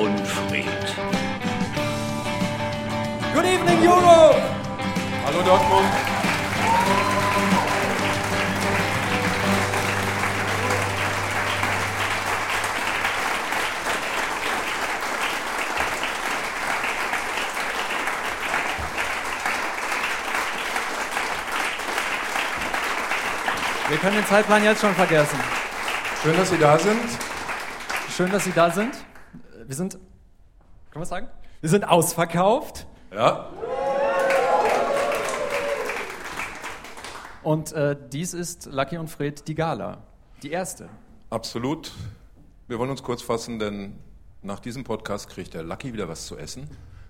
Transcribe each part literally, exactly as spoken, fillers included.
und Fred. Good evening, Europe! Hallo Dortmund! Wir können den Zeitplan jetzt schon vergessen. Schön, dass Sie da sind. Schön, dass Sie da sind. Wir sind, können wir sagen? Wir sind ausverkauft. Ja. Und äh, dies ist Lucky und Fred, die Gala. Die erste. Absolut. Wir wollen uns kurz fassen, denn nach diesem Podcast kriegt der Lucky wieder was zu essen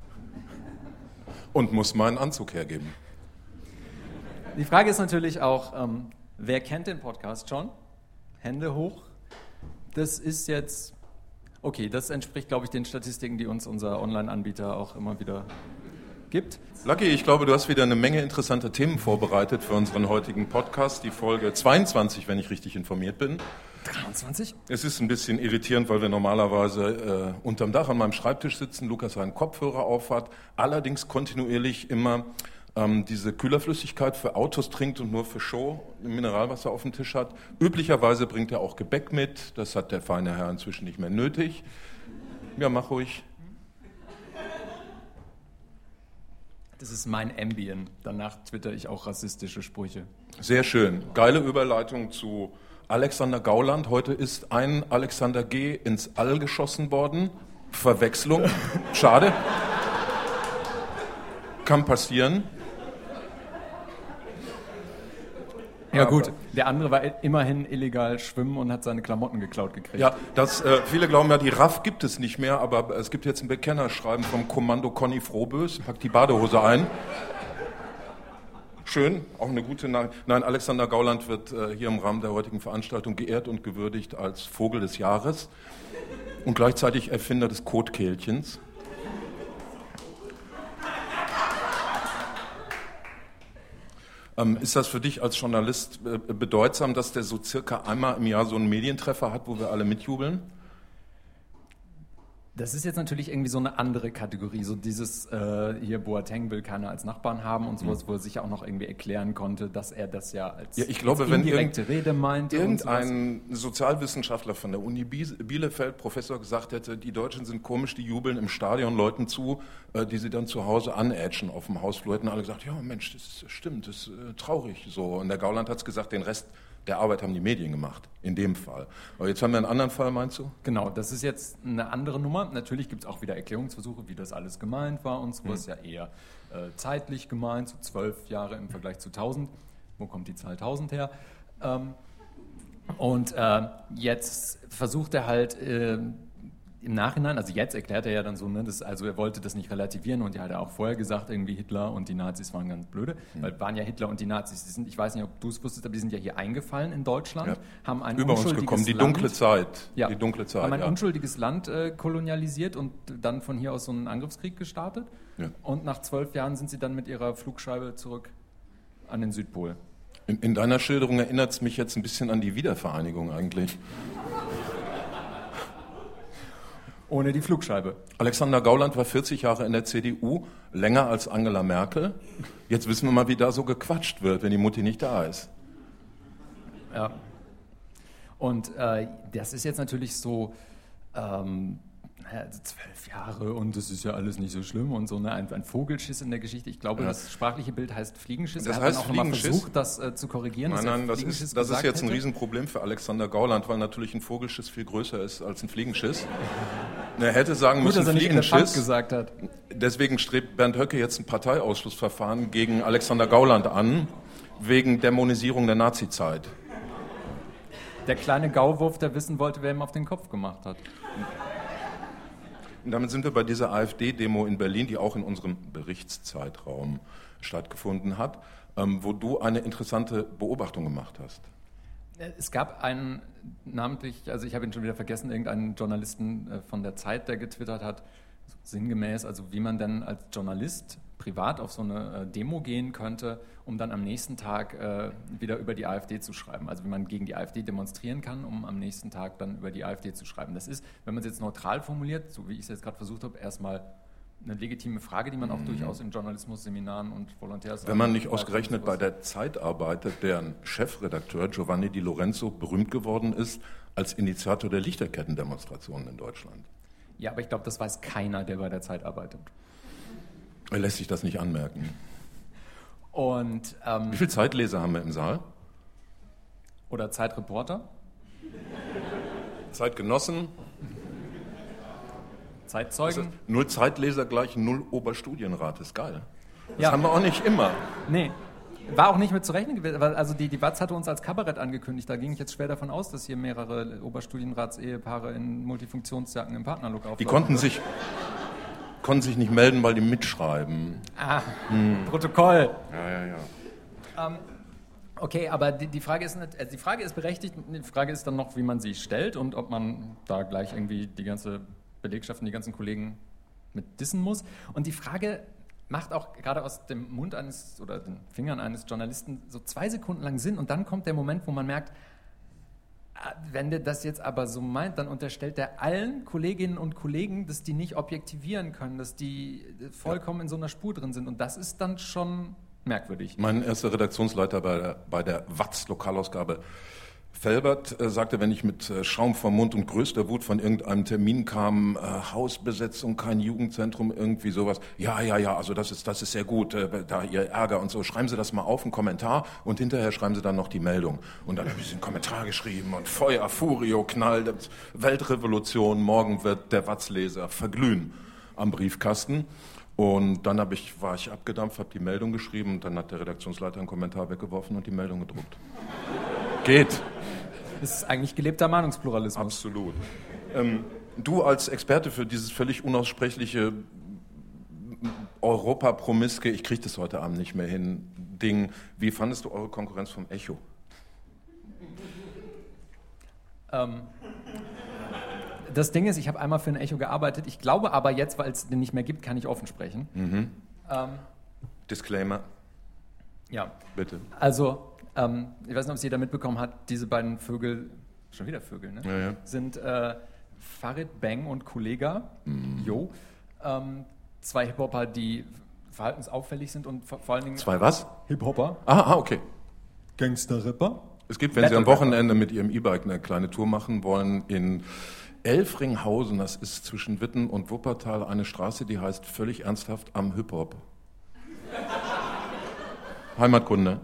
und muss meinen Anzug hergeben. Die Frage ist natürlich auch, ähm, wer kennt den Podcast schon? Hände hoch. Das ist jetzt, okay, das entspricht, glaube ich, den Statistiken, die uns unser Online-Anbieter auch immer wieder gibt. Lucky, ich glaube, du hast wieder eine Menge interessanter Themen vorbereitet für unseren heutigen Podcast, die Folge zweiundzwanzig, wenn ich richtig informiert bin. dreiundzwanzig? Es ist ein bisschen irritierend, weil wir normalerweise äh, unterm Dach an meinem Schreibtisch sitzen, Lukas seinen Kopfhörer aufhat, allerdings kontinuierlich immer ähm, diese Kühlerflüssigkeit für Autos trinkt und nur für Show Mineralwasser auf dem Tisch hat. Üblicherweise bringt er auch Gebäck mit, das hat der feine Herr inzwischen nicht mehr nötig. Ja, mach ruhig. Das ist mein Ambien. Danach twitter ich auch rassistische Sprüche. Sehr schön. Geile Überleitung zu Alexander Gauland. Heute ist ein Alexander G. ins All geschossen worden. Verwechslung. Schade. Kann passieren. Ja gut, der andere war immerhin illegal schwimmen und hat seine Klamotten geklaut gekriegt. Ja, das, äh, viele glauben ja, die R A F gibt es nicht mehr, aber es gibt jetzt ein Bekennerschreiben vom Kommando Conny Frohbös. Packt die Badehose ein. Schön, auch eine gute Nachricht. Nein, Alexander Gauland wird äh, hier im Rahmen der heutigen Veranstaltung geehrt und gewürdigt als Vogel des Jahres und gleichzeitig Erfinder des Kotkehlchens. Ähm, ist das für dich als Journalist äh, bedeutsam, dass der so circa einmal im Jahr so einen Medientreffer hat, wo wir alle mitjubeln? Das ist jetzt natürlich irgendwie so eine andere Kategorie, so dieses, äh, hier Boateng will keiner als Nachbarn haben und sowas, mhm. wo er sich auch noch irgendwie erklären konnte, dass er das ja als, ja, ich glaube, als wenn indirekte Rede meinte. Irgendein Sozialwissenschaftler von der Uni Bielefeld, Professor, gesagt hätte, die Deutschen sind komisch, die jubeln im Stadion Leuten zu, äh, die sie dann zu Hause anätschen auf dem Hausflur, hätten alle gesagt, ja Mensch, das stimmt, das ist äh, traurig. So. Und der Gauland hat es gesagt, den Rest der Arbeit haben die Medien gemacht, in dem Fall. Aber jetzt haben wir einen anderen Fall, meinst du? Genau, das ist jetzt eine andere Nummer. Natürlich gibt es auch wieder Erklärungsversuche, wie das alles gemeint war und so. Mhm. Ist ja eher äh, zeitlich gemeint, so zwölf Jahre im Vergleich zu tausend. Wo kommt die Zahl tausend her? Ähm, und äh, jetzt versucht er halt äh, im Nachhinein, also jetzt erklärt er ja dann so, ne, das, also er wollte das nicht relativieren und er hat ja auch vorher gesagt, irgendwie Hitler und die Nazis waren ganz blöde, mhm. weil waren ja Hitler und die Nazis, die sind, ich weiß nicht, ob du es wusstest, aber die sind ja hier eingefallen in Deutschland, ja. haben ein über unschuldiges uns gekommen, die Land, dunkle Zeit, ja, die dunkle Zeit, haben ein ja. unschuldiges Land äh, kolonialisiert und dann von hier aus so einen Angriffskrieg gestartet ja. und nach zwölf Jahren sind sie dann mit ihrer Flugscheibe zurück an den Südpol. In, in deiner Schilderung erinnert es mich jetzt ein bisschen an die Wiedervereinigung eigentlich. Ohne die Flugscheibe. Alexander Gauland war vierzig Jahre in der C D U, länger als Angela Merkel. Jetzt wissen wir mal, wie da so gequatscht wird, wenn die Mutti nicht da ist. Ja. Und äh, das ist jetzt natürlich so, ähm, also zwölf Jahre und das ist ja alles nicht so schlimm und so, ne? ein, ein Vogelschiss in der Geschichte. Ich glaube, ja. das sprachliche Bild heißt Fliegenschiss. Das er heißt hat dann auch Fliegenschiss? Mal versucht, das äh, zu korrigieren. Nein, nein, das ist, das ist jetzt ein hätte. Riesenproblem für Alexander Gauland, weil natürlich ein Vogelschiss viel größer ist als ein Fliegenschiss. Er hätte sagen Gut, müssen, dass er nicht Fliegenschiss. gesagt hat. Deswegen strebt Bernd Höcke jetzt ein Parteiausschlussverfahren gegen Alexander Gauland an, wegen Dämonisierung der Nazizeit. Der kleine Gauwurf, der wissen wollte, wer ihm auf den Kopf gemacht hat. Und damit sind wir bei dieser AfD-Demo in Berlin, die auch in unserem Berichtszeitraum stattgefunden hat, ähm, wo du eine interessante Beobachtung gemacht hast. Es gab einen, namentlich, also ich habe ihn schon wieder vergessen, irgendeinen Journalisten von der Zeit, der getwittert hat, sinngemäß, also wie man dann als Journalist privat auf so eine äh, Demo gehen könnte, um dann am nächsten Tag äh, wieder über die AfD zu schreiben. Also wie man gegen die AfD demonstrieren kann, um am nächsten Tag dann über die AfD zu schreiben. Das ist, wenn man es jetzt neutral formuliert, so wie ich es jetzt gerade versucht habe, erstmal eine legitime Frage, die man auch mhm. durchaus in Journalismusseminaren und Volontärs... Wenn man nicht ausgerechnet bei der Zeit arbeitet, deren Chefredakteur Giovanni Di Lorenzo berühmt geworden ist als Initiator der Lichterkettendemonstrationen in Deutschland. Ja, aber ich glaube, das weiß keiner, der bei der Zeit arbeitet. Er lässt sich das nicht anmerken. Und, ähm, wie viele Zeitleser haben wir im Saal? Oder Zeitreporter? Zeitgenossen? Zeitzeugen? Also null Zeitleser gleich null Oberstudienrat, ist geil. Das ja. haben wir auch nicht immer. Nee, war auch nicht mit zu rechnen gewesen. Also die, die W A Z hatte uns als Kabarett angekündigt. Da ging ich jetzt schwer davon aus, dass hier mehrere Oberstudienrats-Ehepaare in Multifunktionsjacken im Partnerlook auflaufen. Die konnten sich, konnten sich nicht melden, weil die mitschreiben. Ah, hm. Protokoll. Ja, ja, ja. Ähm, okay, aber die, die, Frage ist nicht, also die Frage ist berechtigt. Die Frage ist dann noch, wie man sie stellt und ob man da gleich irgendwie die ganze Belegschaft und die ganzen Kollegen mit dissen muss. Und die Frage macht auch gerade aus dem Mund eines oder den Fingern eines Journalisten so zwei Sekunden lang Sinn und dann kommt der Moment, wo man merkt, wenn der das jetzt aber so meint, dann unterstellt er allen Kolleginnen und Kollegen, dass die nicht objektivieren können, dass die vollkommen in so einer Spur drin sind und das ist dann schon merkwürdig. Mein erster Redaktionsleiter bei der, bei der W A Z-Lokalausgabe Felbert äh, sagte, wenn ich mit äh, Schaum vom Mund und größter Wut von irgendeinem Termin kam, äh, Hausbesetzung, kein Jugendzentrum, irgendwie sowas. Ja, ja, ja, also das ist, das ist sehr gut, äh, da Ihr Ärger und so. Schreiben Sie das mal auf, einen Kommentar und hinterher schreiben Sie dann noch die Meldung. Und dann habe ich einen Kommentar geschrieben und Feuer, Furio, Knall, Weltrevolution, morgen wird der W A Z-Leser verglühen am Briefkasten. Und dann hab ich, war ich abgedampft, habe die Meldung geschrieben und dann hat der Redaktionsleiter einen Kommentar weggeworfen und die Meldung gedruckt. Geht. Das ist eigentlich gelebter Meinungspluralismus. Absolut. Ähm, du als Experte für dieses völlig unaussprechliche Europa-Promiske, ich kriege das heute Abend nicht mehr hin, Ding, wie fandest du eure Konkurrenz vom Echo? Ähm, das Ding ist, ich habe einmal für ein Echo gearbeitet, ich glaube aber jetzt, weil es den nicht mehr gibt, kann ich offen sprechen. Mhm. Ähm, Disclaimer. Ja. Bitte. Also, Ähm, ich weiß nicht, ob es jeder mitbekommen hat, diese beiden Vögel, schon wieder Vögel, ne? Ja, ja. Sind äh, Farid Bang und Kollega, mm. Jo, ähm, zwei Hip-Hopper, die verhaltensauffällig sind und vor, vor allen Dingen... Zwei was? Hip-Hopper. Ah, okay. Gangster-Rapper. Es gibt, wenn Sie am Wochenende mit Ihrem E-Bike eine kleine Tour machen wollen, in Elfringhausen, das ist zwischen Witten und Wuppertal, eine Straße, die heißt völlig ernsthaft am Hip-Hop. Heimatkunde.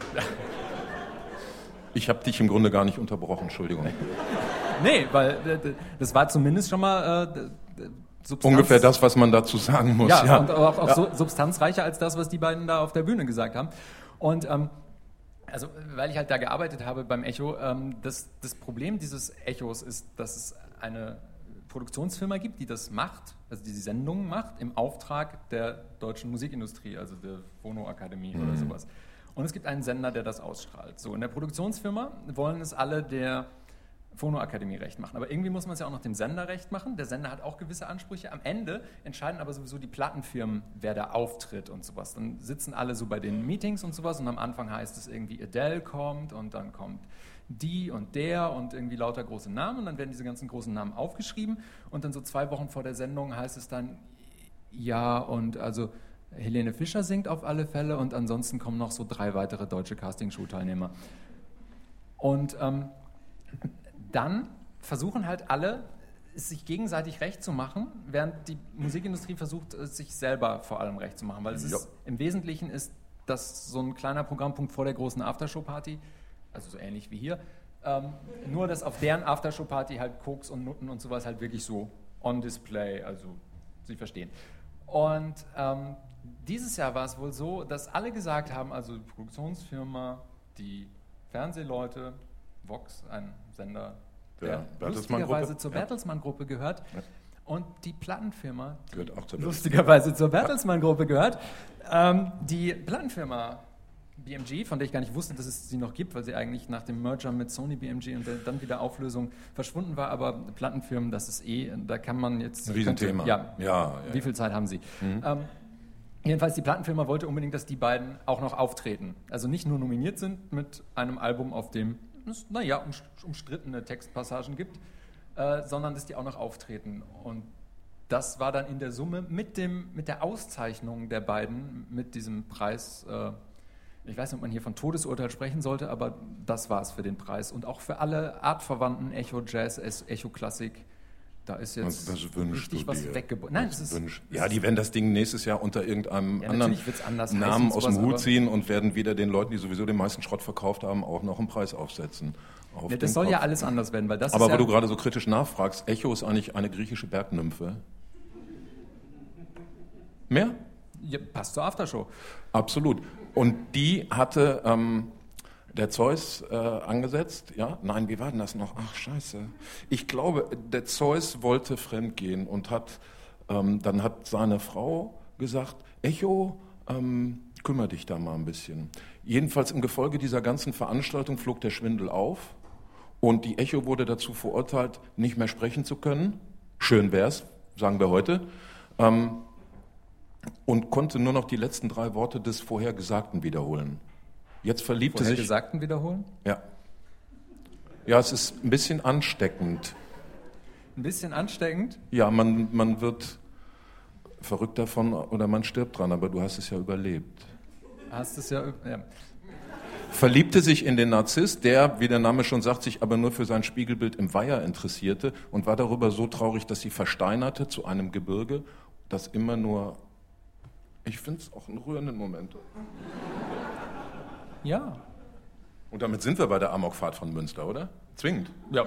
Ich habe dich im Grunde gar nicht unterbrochen, Entschuldigung. Nee, weil äh, das war zumindest schon mal äh, Substanz. Ungefähr das, was man dazu sagen muss. Ja, ja. und auch, auch ja. so substanzreicher als das, was die beiden da auf der Bühne gesagt haben. Und ähm, also, weil ich halt da gearbeitet habe beim Echo, ähm, das, das Problem dieses Echos ist, dass es eine Produktionsfirma gibt, die das macht, also die die Sendungen macht, im Auftrag der deutschen Musikindustrie, also der Phono-Akademie mhm. oder sowas. Und es gibt einen Sender, der das ausstrahlt. So, in der Produktionsfirma wollen es alle der Phono-Akademie recht machen. Aber irgendwie muss man es ja auch noch dem Sender recht machen. Der Sender hat auch gewisse Ansprüche. Am Ende entscheiden aber sowieso die Plattenfirmen, wer da auftritt und sowas. Dann sitzen alle so bei den Meetings und sowas und am Anfang heißt es irgendwie Adele kommt und dann kommt die und der und irgendwie lauter große Namen und dann werden diese ganzen großen Namen aufgeschrieben und dann so zwei Wochen vor der Sendung heißt es dann, ja und also Helene Fischer singt auf alle Fälle und ansonsten kommen noch so drei weitere deutsche Castingshow-Teilnehmer. Und ähm, dann versuchen halt alle, es sich gegenseitig recht zu machen, während die Musikindustrie versucht, es sich selber vor allem recht zu machen. Weil es ist, im Wesentlichen ist das so ein kleiner Programmpunkt vor der großen Aftershow-Party, also so ähnlich wie hier, ähm, nur dass auf deren Aftershow-Party halt Koks und Nutten und sowas halt wirklich so on display, also Sie verstehen. Und ähm, dieses Jahr war es wohl so, dass alle gesagt haben, also die Produktionsfirma, die Fernsehleute, Vox, ein Sender, der ja, lustigerweise zur Bertelsmann-Gruppe gehört, ja. Und die Plattenfirma, die gehört auch zur lustigerweise zur Bertelsmann-Gruppe gehört, ähm, die Plattenfirma B M G, von der ich gar nicht wusste, dass es sie noch gibt, weil sie eigentlich nach dem Merger mit Sony B M G und dann wieder Auflösung verschwunden war, aber Plattenfirmen, das ist eh, da kann man jetzt... Ein Riesenthema. Ja, ja, ja, wie viel Zeit haben sie? Mhm. Ähm, jedenfalls, die Plattenfirma wollte unbedingt, dass die beiden auch noch auftreten. Also nicht nur nominiert sind mit einem Album, auf dem es, naja, umstrittene Textpassagen gibt, äh, sondern dass die auch noch auftreten. Und das war dann in der Summe mit, dem, mit der Auszeichnung der beiden, mit diesem Preis, äh, ich weiß nicht, ob man hier von Todesurteil sprechen sollte, aber das war es für den Preis. Und auch für alle artverwandten Echo Jazz, Echo Klassik, da ist jetzt das richtig was weggebrochen. Nein, es ist, ja, die werden das Ding nächstes Jahr unter irgendeinem ja, anderen Namen aus dem Hut ziehen und werden wieder den Leuten, die sowieso den meisten Schrott verkauft haben, auch noch einen Preis aufsetzen. Auf ja, das soll Kopf. ja alles anders werden, weil das Aber ist wo ja, du gerade so kritisch nachfragst, Echo ist eigentlich eine griechische Bergnymphe. Mehr? Ja, passt zur Aftershow. Absolut. Und die hatte ähm, der Zeus äh, angesetzt. Ja, nein, wie war denn das noch? Ach, scheiße. Ich glaube, der Zeus wollte fremdgehen und hat, ähm, dann hat seine Frau gesagt, Echo, ähm, kümmere dich da mal ein bisschen. Jedenfalls im Gefolge dieser ganzen Veranstaltung flog der Schwindel auf und die Echo wurde dazu verurteilt, nicht mehr sprechen zu können. Schön wär's, sagen wir heute. Ähm, und konnte nur noch die letzten drei Worte des Vorhergesagten wiederholen. Jetzt verliebte sich... Vorhergesagten wiederholen? Ja. Ja, es ist ein bisschen ansteckend. Ein bisschen ansteckend? Ja, man, man wird verrückt davon oder man stirbt dran, aber du hast es ja überlebt. Hast es ja... ja. Verliebte sich in den Narziss, der, wie der Name schon sagt, sich aber nur für sein Spiegelbild im Weiher interessierte und war darüber so traurig, dass sie versteinerte zu einem Gebirge, das immer nur... Ich finde es auch einen rührenden Moment. Ja. Und damit sind wir bei der Amokfahrt von Münster, oder? Zwingend. Ja.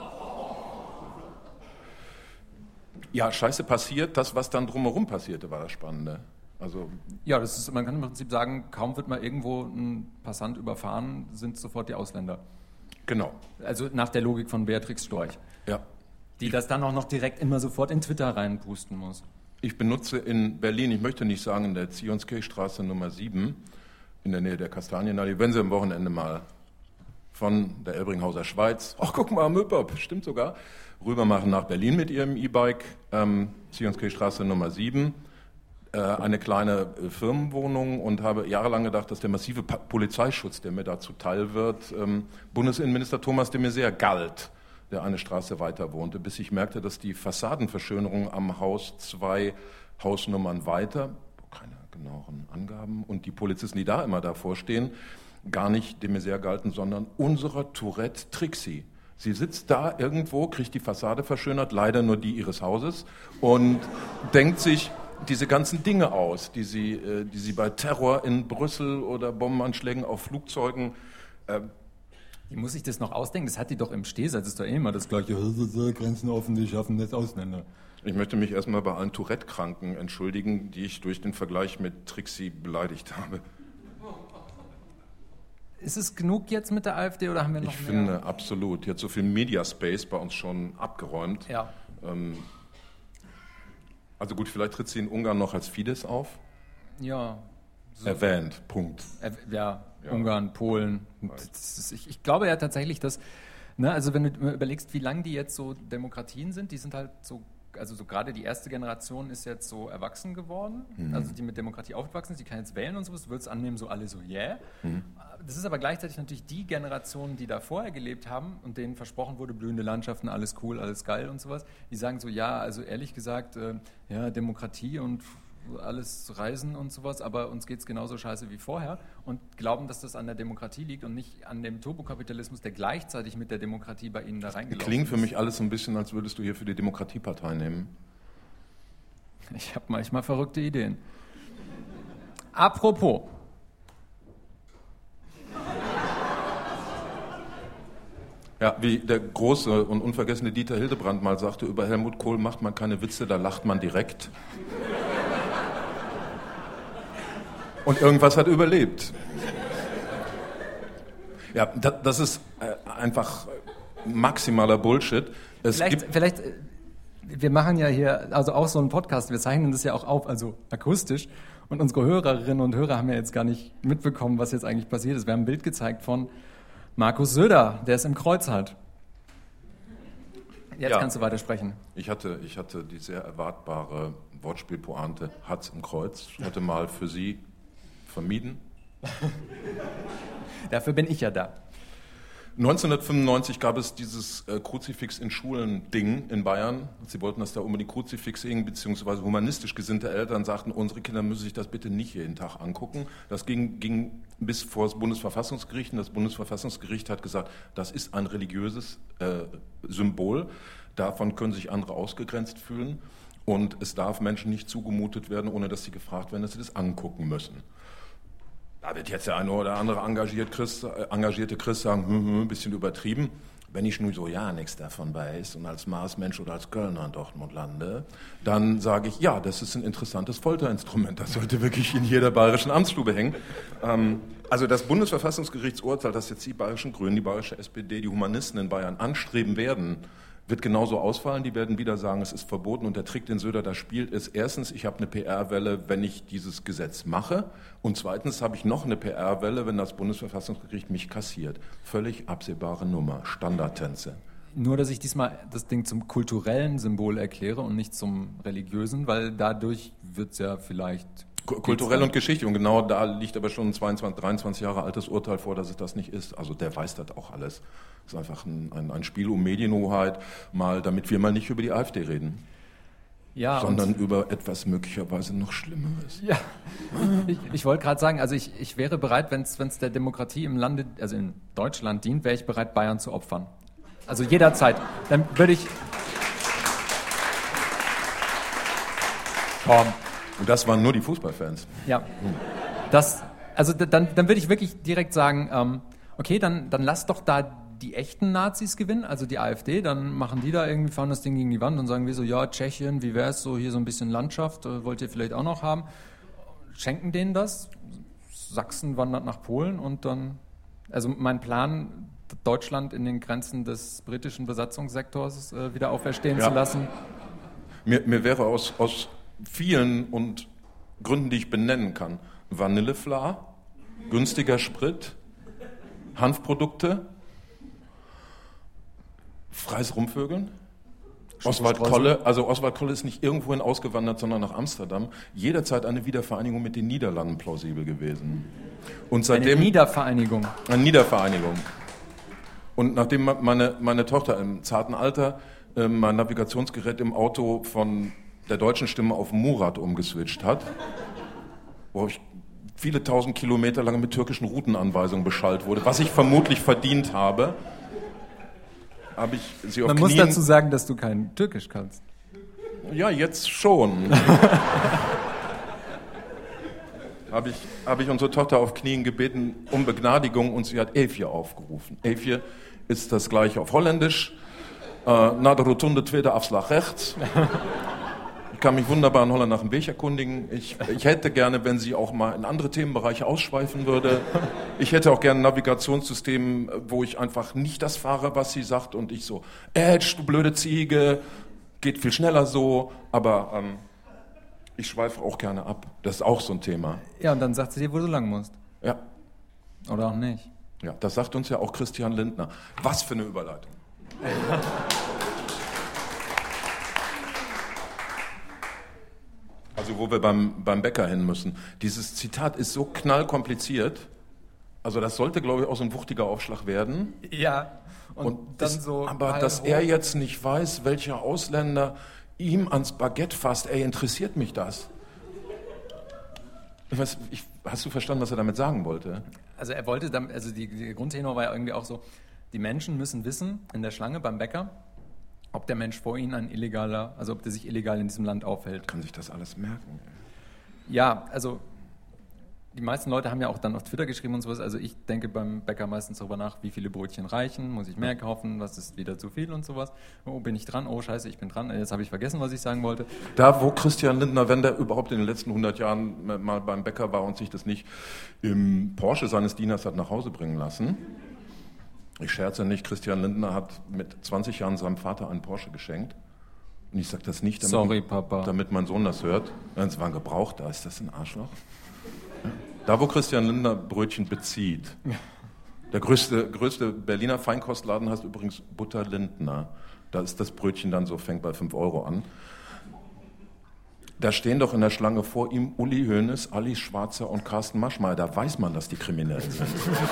Ja, Scheiße passiert. Das, was dann drumherum passierte, war das Spannende. Also ja, das ist, man kann im Prinzip sagen, kaum wird mal irgendwo ein Passant überfahren, sind sofort die Ausländer. Genau. Also nach der Logik von Beatrix Storch. Ja. Die das dann auch noch direkt immer sofort in Twitter reinpusten muss. Ich benutze in Berlin, ich möchte nicht sagen in der Zionskirchstraße Nummer sieben, in der Nähe der Kastanienallee, wenn Sie am Wochenende mal von der Elbringhauser Schweiz, ach guck mal, Möpop, stimmt sogar, rüber machen nach Berlin mit Ihrem E-Bike, ähm, Zionskirchstraße Nummer sieben, äh, eine kleine äh, Firmenwohnung und habe jahrelang gedacht, dass der massive pa- Polizeischutz, der mir da zuteil wird, ähm, Bundesinnenminister Thomas de Maizière galt, der eine Straße weiter wohnte, bis ich merkte, dass die Fassadenverschönerung am Haus zwei Hausnummern weiter, keine genaueren Angaben, und die Polizisten, die da immer davor stehen, gar nicht de Maizière galten, sondern unserer Tourette Trixie. Sie sitzt da irgendwo, kriegt die Fassade verschönert, leider nur die ihres Hauses, und denkt sich diese ganzen Dinge aus, die sie, äh, die sie bei Terror in Brüssel oder Bombenanschlägen auf Flugzeugen äh, Wie muss ich das noch ausdenken? Das hat die doch im Stehsatz, das ist doch eh immer das Gleiche. Grenzen offen, die schaffen das Ausländer. Ich möchte mich erstmal bei allen Tourette-Kranken entschuldigen, die ich durch den Vergleich mit Trixie beleidigt habe. Ist es genug jetzt mit der AfD oder haben wir noch Ich mehr? finde, absolut. Jetzt so viel Media-Space bei uns schon abgeräumt. Ja. Ähm, also gut, vielleicht tritt sie in Ungarn noch als Fidesz auf. Ja. So. Erwähnt, Punkt. Äh, ja, Ja. Ungarn, Polen. Das ist, ich, ich glaube ja tatsächlich, dass, ne, also wenn du überlegst, wie lange die jetzt so Demokratien sind, die sind halt so, also so gerade die erste Generation ist jetzt so erwachsen geworden, Mhm. also die mit Demokratie aufgewachsen ist, die kann jetzt wählen und sowas, du würdest annehmen, so alle so, yeah. Mhm. Das ist aber gleichzeitig natürlich die Generation, die da vorher gelebt haben und denen versprochen wurde, blühende Landschaften, alles cool, alles geil und sowas, die sagen so, ja, also ehrlich gesagt, äh, ja, Demokratie und alles Reisen und sowas, aber uns geht es genauso scheiße wie vorher und glauben, dass das an der Demokratie liegt und nicht an dem Turbokapitalismus, der gleichzeitig mit der Demokratie bei ihnen da reingelaufen ist. Klingt für mich alles so ein bisschen, als würdest du hier für die Demokratiepartei nehmen. Ich habe manchmal verrückte Ideen. Apropos. Ja, wie der große und unvergessene Dieter Hildebrand mal sagte, über Helmut Kohl macht man keine Witze, da lacht man direkt. Und irgendwas hat überlebt. Ja, das ist einfach maximaler Bullshit. Es Vielleicht, gibt vielleicht äh, wir machen ja hier also auch so einen Podcast, wir zeichnen das ja auch auf, also akustisch. Und unsere Hörerinnen und Hörer haben ja jetzt gar nicht mitbekommen, was jetzt eigentlich passiert ist. Wir haben ein Bild gezeigt von Markus Söder, der ist im Kreuz halt. Jetzt ja. Kannst du weitersprechen. Ich hatte, ich hatte die sehr erwartbare Wortspielpointe Hat's im Kreuz heute mal für Sie vermieden. Dafür bin ich ja da. neunzehnhundertfünfundneunzig gab es dieses äh, Kruzifix in Schulen-Ding in Bayern. Sie wollten das da unbedingt Kruzifix singen, beziehungsweise humanistisch gesinnte Eltern sagten, unsere Kinder müssen sich das bitte nicht jeden Tag angucken. Das ging, ging bis vor das Bundesverfassungsgericht. Und das Bundesverfassungsgericht hat gesagt, das ist ein religiöses äh, Symbol. Davon können sich andere ausgegrenzt fühlen. Und es darf Menschen nicht zugemutet werden, ohne dass sie gefragt werden, dass sie das angucken müssen. Da wird jetzt der eine oder andere engagiert Christ, äh, engagierte Christ sagen, hm, hm, ein bisschen übertrieben. Wenn ich nun so ja nichts davon weiß und als Marsmensch oder als Kölner in Dortmund lande, dann sage ich, ja, das ist ein interessantes Folterinstrument. Das sollte wirklich in jeder bayerischen Amtsstube hängen. Ähm, also das Bundesverfassungsgerichtsurteil, das jetzt die bayerischen Grünen, die bayerische S P D, die Humanisten in Bayern anstreben werden, wird genauso ausfallen. Die werden wieder sagen, es ist verboten. Und der Trick, den Söder da spielt, ist erstens, ich habe eine P R-Welle, wenn ich dieses Gesetz mache. Und zweitens habe ich noch eine P R-Welle, wenn das Bundesverfassungsgericht mich kassiert. Völlig absehbare Nummer, Standardtänze. Nur, dass ich diesmal das Ding zum kulturellen Symbol erkläre und nicht zum religiösen, weil dadurch wird es ja vielleicht... Kulturell und Geschichte. Und genau da liegt aber schon ein zweiundzwanzig, dreiundzwanzig Jahre altes Urteil vor, dass es das nicht ist. Also der weiß das auch alles. Das ist einfach ein, ein, ein Spiel um Medienhoheit, mal, damit wir mal nicht über die AfD reden. Ja, sondern über etwas möglicherweise noch Schlimmeres. Ja, ich, ich wollte gerade sagen, also ich, ich wäre bereit, wenn es der Demokratie im Lande, also in Deutschland dient, wäre ich bereit, Bayern zu opfern. Also jederzeit. Dann würde ich... Komm. Und das waren nur die Fußballfans. Ja, das, also dann, dann würde ich wirklich direkt sagen, ähm, okay, dann, dann lass doch da die echten Nazis gewinnen, also die AfD, dann machen die da irgendwie, fahren das Ding gegen die Wand und sagen wir so, ja, Tschechien, wie wäre es so, hier so ein bisschen Landschaft, äh, wollt ihr vielleicht auch noch haben? Schenken denen das, Sachsen wandert nach Polen und dann, also mein Plan, Deutschland in den Grenzen des britischen Besatzungssektors äh, wieder auferstehen ja. zu lassen. Mir, mir wäre aus... aus vielen und Gründen, die ich benennen kann. Vanillefla, günstiger Sprit, Hanfprodukte, freies Rumvögeln. Oswald Kolle, also Oswald Kolle ist nicht irgendwohin ausgewandert, sondern nach Amsterdam. Jederzeit eine Wiedervereinigung mit den Niederlanden plausibel gewesen. Und seitdem, eine Niedervereinigung. Eine Niedervereinigung. Und nachdem meine, meine Tochter im zarten Alter äh, mein Navigationsgerät im Auto von der deutschen Stimme auf Murat umgeswitcht hat, wo ich viele tausend Kilometer lang mit türkischen Routenanweisungen beschallt wurde, was ich vermutlich verdient habe, habe ich sie auf Man Knien... muss dazu sagen, dass du kein Türkisch kannst. Ja, jetzt schon. habe ich, habe ich unsere Tochter auf Knien gebeten um Begnadigung und sie hat Evje aufgerufen. Evje ist das gleiche auf Holländisch. Äh, na der Rotunde, tweede Afslag rechts. Ich kann mich wunderbar in Holland nach dem Weg erkundigen. Ich, ich hätte gerne, wenn sie auch mal in andere Themenbereiche ausschweifen würde. Ich hätte auch gerne ein Navigationssystem, wo ich einfach nicht das fahre, was sie sagt und ich so, Edge, du blöde Ziege, geht viel schneller so, aber ähm, ich schweife auch gerne ab. Das ist auch so ein Thema. Ja, und dann sagt sie dir, wo du lang musst. Ja. Oder auch nicht. Ja, das sagt uns ja auch Christian Lindner. Was für eine Überleitung. Also wo wir beim, beim Bäcker hin müssen. Dieses Zitat ist so knallkompliziert. Also das sollte, glaube ich, auch so ein wuchtiger Aufschlag werden. Ja. Und, und dann ist, so. Aber dass er jetzt nicht weiß, welcher Ausländer ihm ans Baguette fasst, ey, interessiert mich das? Ich weiß, ich, hast du verstanden, was er damit sagen wollte? Also er wollte, damit, also die, die Grundtenor war ja irgendwie auch so, die Menschen müssen wissen, in der Schlange beim Bäcker, ob der Mensch vor ihnen ein illegaler, also ob der sich illegal in diesem Land aufhält. Kann sich das alles merken? Ja, also die meisten Leute haben ja auch dann auf Twitter geschrieben und sowas, also ich denke beim Bäcker meistens darüber nach, wie viele Brötchen reichen, muss ich mehr kaufen, was ist wieder zu viel und sowas. Oh, bin ich dran? Oh, scheiße, ich bin dran. Jetzt habe ich vergessen, was ich sagen wollte. Da, wo Christian Lindner, wenn der überhaupt in den letzten hundert Jahren mal beim Bäcker war und sich das nicht im Porsche seines Dieners hat nach Hause bringen lassen. Ich scherze nicht, Christian Lindner hat mit zwanzig Jahren seinem Vater einen Porsche geschenkt. Und ich sage das nicht, damit, Sorry, Papa. damit mein Sohn das hört. Es war ein Gebrauchter, ist das ein Arschloch? Ja. Da, wo Christian Lindner Brötchen bezieht. Der größte, größte Berliner Feinkostladen heißt übrigens Butter Lindner. Da ist das Brötchen dann so, fängt bei fünf Euro an. Da stehen doch in der Schlange vor ihm Uli Hoeneß, Alice Schwarzer und Carsten Maschmeyer. Da weiß man, dass die kriminell sind.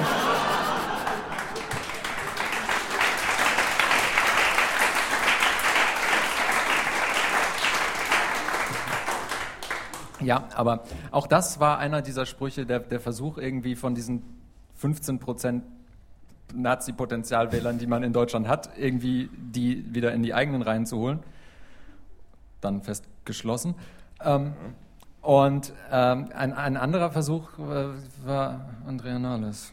Ja, aber auch das war einer dieser Sprüche, der, der Versuch irgendwie von diesen fünfzehn Prozent Nazi-Potenzialwählern, die man in Deutschland hat, irgendwie die wieder in die eigenen Reihen zu holen. Dann fest geschlossen. Ähm, und ähm, ein, ein anderer Versuch äh, war Andrea Nahles.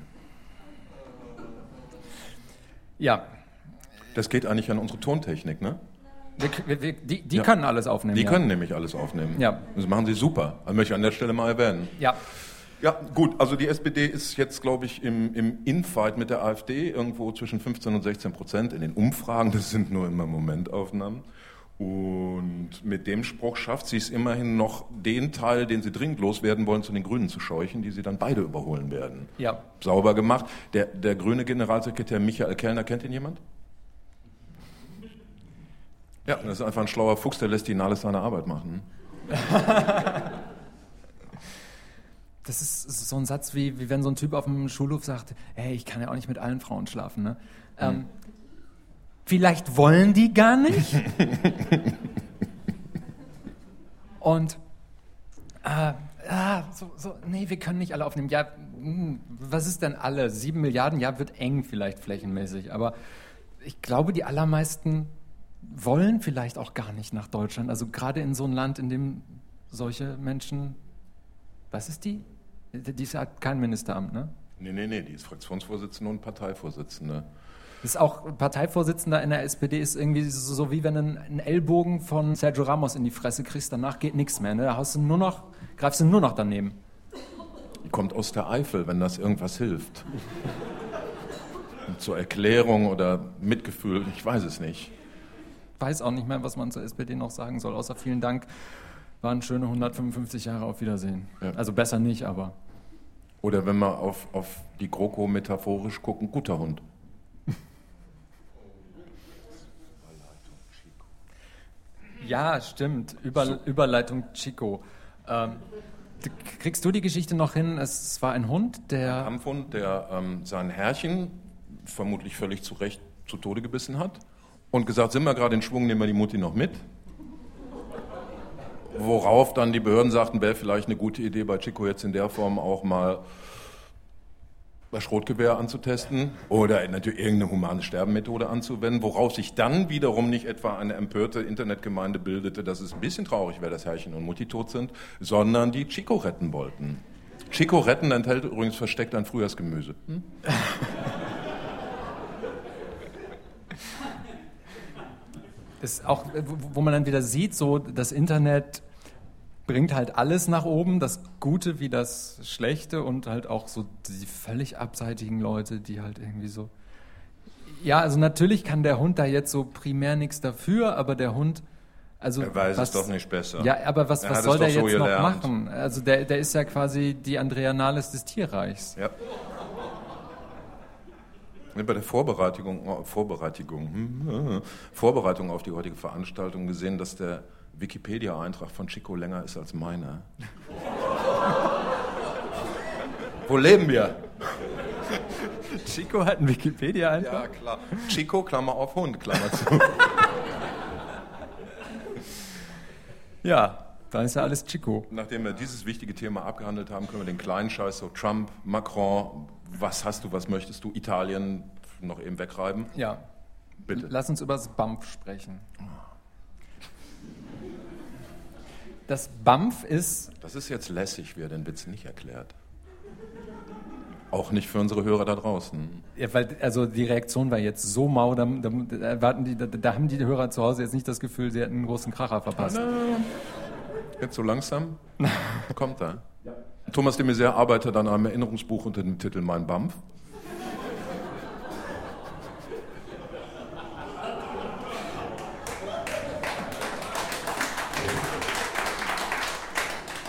Ja. Das geht eigentlich an unsere Tontechnik, ne? Wir, wir, die die ja. können alles aufnehmen. Die ja. können nämlich alles aufnehmen. Ja. Das machen sie super. Das möchte ich an der Stelle mal erwähnen. Ja. Ja, gut, also die S P D ist jetzt, glaube ich, im, im Infight mit der AfD irgendwo zwischen fünfzehn und sechzehn Prozent in den Umfragen. Das sind nur immer Momentaufnahmen. Und mit dem Spruch schafft sie es immerhin noch, den Teil, den sie dringend loswerden wollen, zu den Grünen zu scheuchen, die sie dann beide überholen werden. Ja. Sauber gemacht. Der, der grüne Generalsekretär Michael Kellner, kennt ihn jemand? Ja, das ist einfach ein schlauer Fuchs, der lässt die Nahles seine Arbeit machen. Das ist so ein Satz, wie, wie wenn so ein Typ auf dem Schulhof sagt, hey, ich kann ja auch nicht mit allen Frauen schlafen. Ne? Ähm, hm. Vielleicht wollen die gar nicht. Und äh, ah, so, so, nee, wir können nicht alle aufnehmen. Ja, mh, was ist denn alle? Sieben Milliarden? Ja, wird eng vielleicht flächenmäßig. Aber ich glaube, die allermeisten wollen vielleicht auch gar nicht nach Deutschland. Also gerade in so einem Land, in dem solche Menschen, was ist die? Die ist, hat kein Ministeramt, ne? Nee, nee, nee, die ist Fraktionsvorsitzende und Parteivorsitzende. Ist auch Parteivorsitzender in der S P D, ist irgendwie so, so wie wenn du einen Ellbogen von Sergio Ramos in die Fresse kriegst, danach geht nichts mehr. Ne? Da hast du nur noch, greifst du nur noch daneben. Die kommt aus der Eifel, wenn das irgendwas hilft. Zur Erklärung oder Mitgefühl, ich weiß es nicht. Weiß auch nicht mehr, was man zur S P D noch sagen soll, außer vielen Dank. Waren schöne hundertfünfundfünfzig Jahre, auf Wiedersehen. Ja. Also besser nicht, aber... Oder wenn wir auf, auf die GroKo metaphorisch gucken, guter Hund. Ja, stimmt. Über, so. Überleitung Chico. Ähm, kriegst du die Geschichte noch hin? Es war ein Hund, der... Ein Kampfhund, der ähm, sein Herrchen vermutlich völlig zu Recht zu Tode gebissen hat und gesagt, sind wir gerade in Schwung, nehmen wir die Mutti noch mit. Worauf dann die Behörden sagten, wäre vielleicht eine gute Idee, bei Chico jetzt in der Form auch mal das Schrotgewehr anzutesten oder natürlich irgendeine humane Sterbenmethode anzuwenden, worauf sich dann wiederum nicht etwa eine empörte Internetgemeinde bildete, dass es ein bisschen traurig wäre, dass Herrchen und Mutti tot sind, sondern die Chico retten wollten. Chico retten enthält übrigens versteckt ein Frühjahrsgemüse. Hm? Ist auch, wo man dann wieder sieht, so das Internet bringt halt alles nach oben, das Gute wie das Schlechte und halt auch so die völlig abseitigen Leute, die halt irgendwie so... Ja, also natürlich kann der Hund da jetzt so primär nichts dafür, aber der Hund... Also er weiß was, es doch nicht besser. Ja, aber was, was soll der jetzt so noch machen? Also der, der ist ja quasi die Andrea Nahles des Tierreichs. Ja. Bei der Vorbereitung, Vorbereitung, Vorbereitung auf die heutige Veranstaltung gesehen, dass der Wikipedia-Eintrag von Chico länger ist als meiner. Wo leben wir? Chico hat einen Wikipedia-Eintrag? Ja, klar. Chico, Klammer auf Hund, Klammer zu. Ja, dann ist ja alles Chico. Nachdem wir dieses wichtige Thema abgehandelt haben, können wir den kleinen Scheiß, so Trump, Macron, was hast du, was möchtest du, Italien noch eben wegreiben? Ja, bitte. Lass uns über das B A M F sprechen. Das B A M F ist... Das ist jetzt lässig, wer den Witz nicht erklärt. Auch nicht für unsere Hörer da draußen. Ja, weil also die Reaktion war jetzt so mau, da, da, erwarten die, da, da haben die Hörer zu Hause jetzt nicht das Gefühl, sie hätten einen großen Kracher verpasst. Jetzt so langsam? Kommt da. Ja. Thomas de Maizière arbeitet an einem Erinnerungsbuch unter dem Titel Mein B A M F.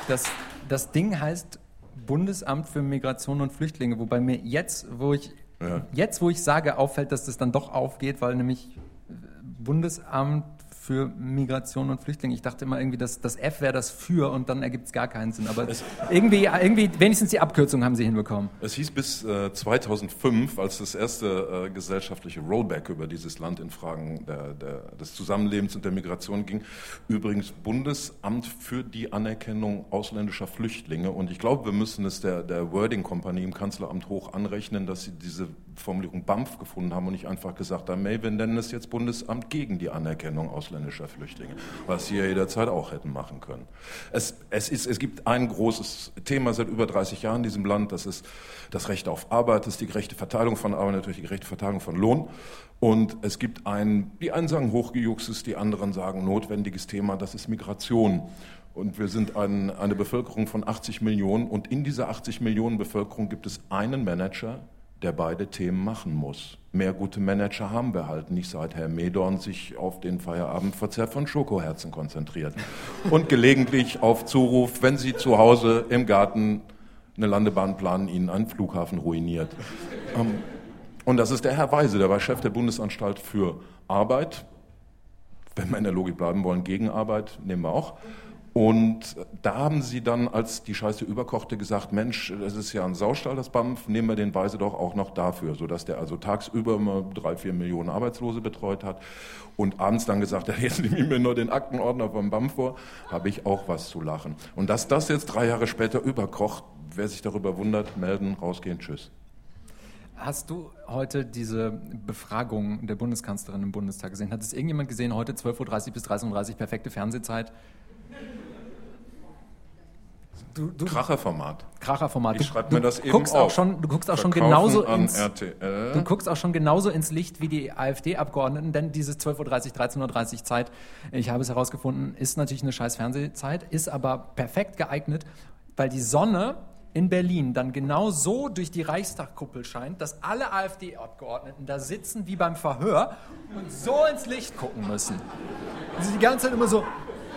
das, das Ding heißt Bundesamt für Migration und Flüchtlinge, wobei mir jetzt, wo ich, ja. jetzt, wo ich sage, auffällt, dass das dann doch aufgeht, weil nämlich Bundesamt für Migration und Flüchtlinge. Ich dachte immer irgendwie, dass das F wäre das für und dann ergibt es gar keinen Sinn. Aber es irgendwie, irgendwie, wenigstens die Abkürzung haben sie hinbekommen. Es hieß bis äh, zweitausendfünf, als das erste äh, gesellschaftliche Rollback über dieses Land in Fragen der, der, des Zusammenlebens und der Migration ging, übrigens Bundesamt für die Anerkennung ausländischer Flüchtlinge. Und ich glaube, wir müssen es der, der Wording-Kompanie im Kanzleramt hoch anrechnen, dass sie diese Formulierung B A M F gefunden haben und nicht einfach gesagt haben, hey, wir nennen es jetzt Bundesamt gegen die Anerkennung ausländischer Flüchtlinge, was sie ja jederzeit auch hätten machen können. Es, es, ist, es gibt ein großes Thema seit über dreißig Jahren in diesem Land, das ist das Recht auf Arbeit, das ist die gerechte Verteilung von Arbeit, natürlich die gerechte Verteilung von Lohn. Und es gibt ein, die einen sagen hochgejuckstes, die anderen sagen notwendiges Thema, das ist Migration. Und wir sind ein, eine Bevölkerung von achtzig Millionen und in dieser achtzig Millionen Bevölkerung gibt es einen Manager, der beide Themen machen muss. Mehr gute Manager haben wir halt nicht, seit Herr Medorn sich auf den Feierabendverzehr von Schokoherzen konzentriert. Und gelegentlich auf Zuruf, wenn Sie zu Hause im Garten eine Landebahn planen, Ihnen einen Flughafen ruiniert. Und das ist der Herr Weise, der war Chef der Bundesanstalt für Arbeit. Wenn wir in der Logik bleiben wollen, Gegenarbeit nehmen wir auch. Und da haben sie dann, als die Scheiße überkochte, gesagt, Mensch, das ist ja ein Saustall, das B A M F, nehmen wir den Weise doch auch noch dafür, sodass der also tagsüber immer drei, vier Millionen Arbeitslose betreut hat und abends dann gesagt hat, jetzt nehme ich mir nur den Aktenordner vom B A M F vor, habe ich auch was zu lachen. Und dass das jetzt drei Jahre später überkocht, wer sich darüber wundert, melden, rausgehen, tschüss. Hast du heute diese Befragung der Bundeskanzlerin im Bundestag gesehen? Hat es irgendjemand gesehen, heute zwölf Uhr dreißig bis dreizehn Uhr dreißig, perfekte Fernsehzeit? Du, du, Kracherformat. Kracherformat. Ich schreibe mir das eben guckst auf. Auch schon, du guckst auch schon Verkaufen genauso an ins, R T L. Du guckst auch schon genauso ins Licht wie die AfD-Abgeordneten, denn diese zwölf Uhr dreißig, dreizehn Uhr dreißig Zeit, ich habe es herausgefunden, ist natürlich eine scheiß Fernsehzeit, ist aber perfekt geeignet, weil die Sonne in Berlin dann genau so durch die Reichstagkuppel scheint, dass alle AfD-Abgeordneten da sitzen wie beim Verhör und so ins Licht gucken müssen. Also die ganze Zeit immer so.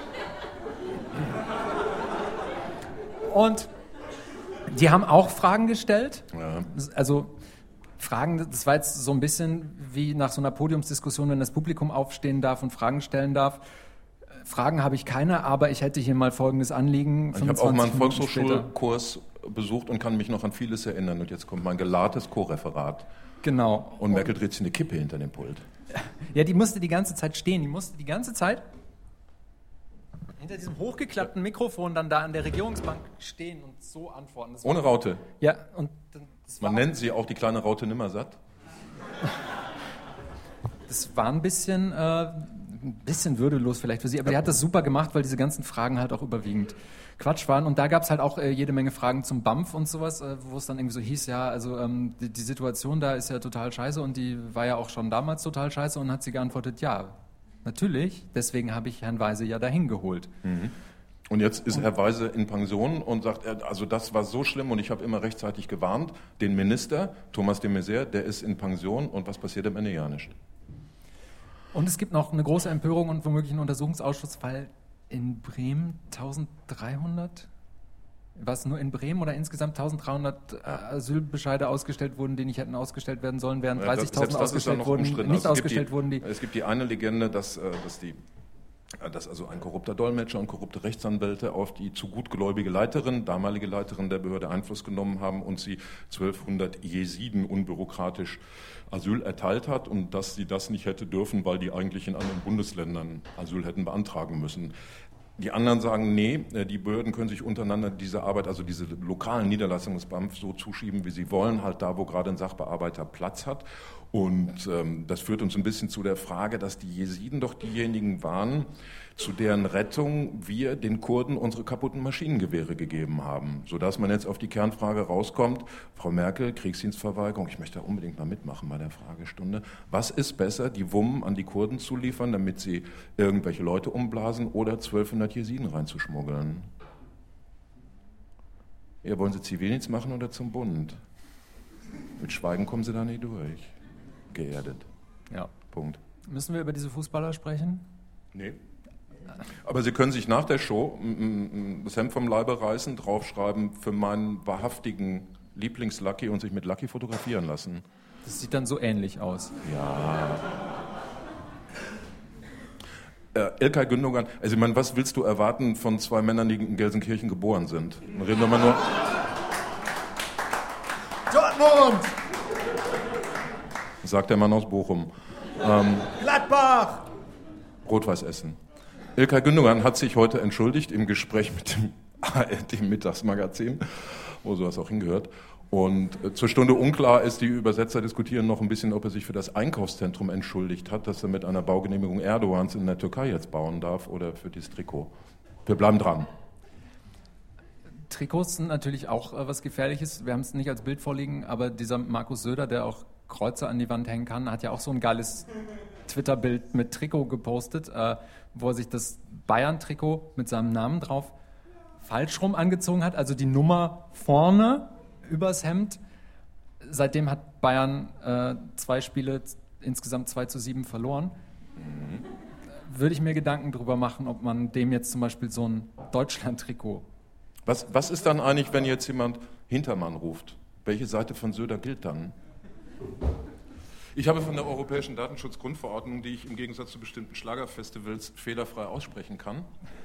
Und die haben auch Fragen gestellt. Ja. Also Fragen, das war jetzt so ein bisschen wie nach so einer Podiumsdiskussion, wenn das Publikum aufstehen darf und Fragen stellen darf. Fragen habe ich keine, aber ich hätte hier mal folgendes Anliegen. Ich habe auch mal einen Volkshochschulkurs besucht und kann mich noch an vieles erinnern. Und jetzt kommt mein gelahrtes Co-Referat. Genau. Und Merkel dreht sich eine Kippe hinter dem Pult. Ja, die musste die ganze Zeit stehen. Die musste die ganze Zeit hinter diesem hochgeklappten Mikrofon dann da an der Regierungsbank stehen und so antworten. Das Ohne Raute? Ja. Und das Man nennt sie auch die kleine Raute Nimmersatt. Das war ein bisschen, äh, ein bisschen würdelos vielleicht für sie, aber ja. Die hat das super gemacht, weil diese ganzen Fragen halt auch überwiegend Quatsch waren. Und da gab es halt auch äh, jede Menge Fragen zum B A M F und sowas, äh, wo es dann irgendwie so hieß, ja, also ähm, die, die Situation da ist ja total scheiße und die war ja auch schon damals total scheiße und hat sie geantwortet, ja, natürlich, deswegen habe ich Herrn Weise ja dahin geholt. Mhm. Und jetzt ist Herr Weise in Pension und sagt, also das war so schlimm und ich habe immer rechtzeitig gewarnt. Den Minister, Thomas de Maizière, der ist in Pension und was passiert am Ende? Ja nicht. Und es gibt noch eine große Empörung und womöglich einen Untersuchungsausschuss, weil in Bremen eintausenddreihundert, war es nur in Bremen oder insgesamt eintausenddreihundert Asylbescheide ausgestellt wurden, die nicht hätten ausgestellt werden sollen, während dreißigtausend ausgestellt wurden, nicht also ausgestellt die, wurden. Die es gibt die eine Legende, dass, dass, die, dass also ein korrupter Dolmetscher und korrupte Rechtsanwälte auf die zu gutgläubige Leiterin, damalige Leiterin der Behörde Einfluss genommen haben und sie zwölfhundert Jesiden unbürokratisch Asyl erteilt hat und dass sie das nicht hätte dürfen, weil die eigentlich in anderen Bundesländern Asyl hätten beantragen müssen. Die anderen sagen, nee, die Behörden können sich untereinander diese Arbeit, also diese lokalen Niederlassungen des B A M F so zuschieben, wie sie wollen, halt da, wo gerade ein Sachbearbeiter Platz hat. Und ähm, das führt uns ein bisschen zu der Frage, dass die Jesiden doch diejenigen waren, zu deren Rettung wir den Kurden unsere kaputten Maschinengewehre gegeben haben. Sodass man jetzt auf die Kernfrage rauskommt, Frau Merkel, Kriegsdienstverweigerung, ich möchte da unbedingt mal mitmachen bei der Fragestunde. Was ist besser, die Wummen an die Kurden zu liefern, damit sie irgendwelche Leute umblasen oder zwölfhundert Jesiden reinzuschmuggeln? Ja, wollen Sie Zivildienst machen oder zum Bund? Mit Schweigen kommen Sie da nicht durch. Geerdet. Ja. Punkt. Müssen wir über diese Fußballer sprechen? Nee. Aber Sie können sich nach der Show das Hemd vom Leibe reißen, draufschreiben für meinen wahrhaftigen Lieblings-Lucky und sich mit Lucky fotografieren lassen. Das sieht dann so ähnlich aus. Ja. Äh, Ilkay Gündogan, also ich meine, was willst du erwarten von zwei Männern, die in Gelsenkirchen geboren sind? Dann reden wir mal nur... Dortmund! Sagt der Mann aus Bochum. Ähm, Gladbach! Rot-Weiß Essen. Ilkay Gündogan hat sich heute entschuldigt im Gespräch mit dem A R D-Mittagsmagazin, wo sowas auch hingehört. Und äh, zur Stunde unklar ist, die Übersetzer diskutieren noch ein bisschen, ob er sich für das Einkaufszentrum entschuldigt hat, dass er mit einer Baugenehmigung Erdogans in der Türkei jetzt bauen darf oder für dieses Trikot. Wir bleiben dran. Trikots sind natürlich auch äh, was Gefährliches. Wir haben es nicht als Bild vorliegen, aber dieser Markus Söder, der auch Kreuze an die Wand hängen kann, hat ja auch so ein geiles Twitter-Bild mit Trikot gepostet, äh, wo er sich das Bayern-Trikot mit seinem Namen drauf falsch rum angezogen hat, also die Nummer vorne übers Hemd. Seitdem hat Bayern äh, zwei Spiele, insgesamt zwei zu sieben verloren. Mhm. Würde ich mir Gedanken darüber machen, ob man dem jetzt zum Beispiel so ein Deutschland-Trikot... Was, was ist dann eigentlich, wenn jetzt jemand Hintermann ruft? Welche Seite von Söder gilt dann? Ich habe von der Europäischen Datenschutzgrundverordnung, die ich im Gegensatz zu bestimmten Schlagerfestivals fehlerfrei aussprechen kann,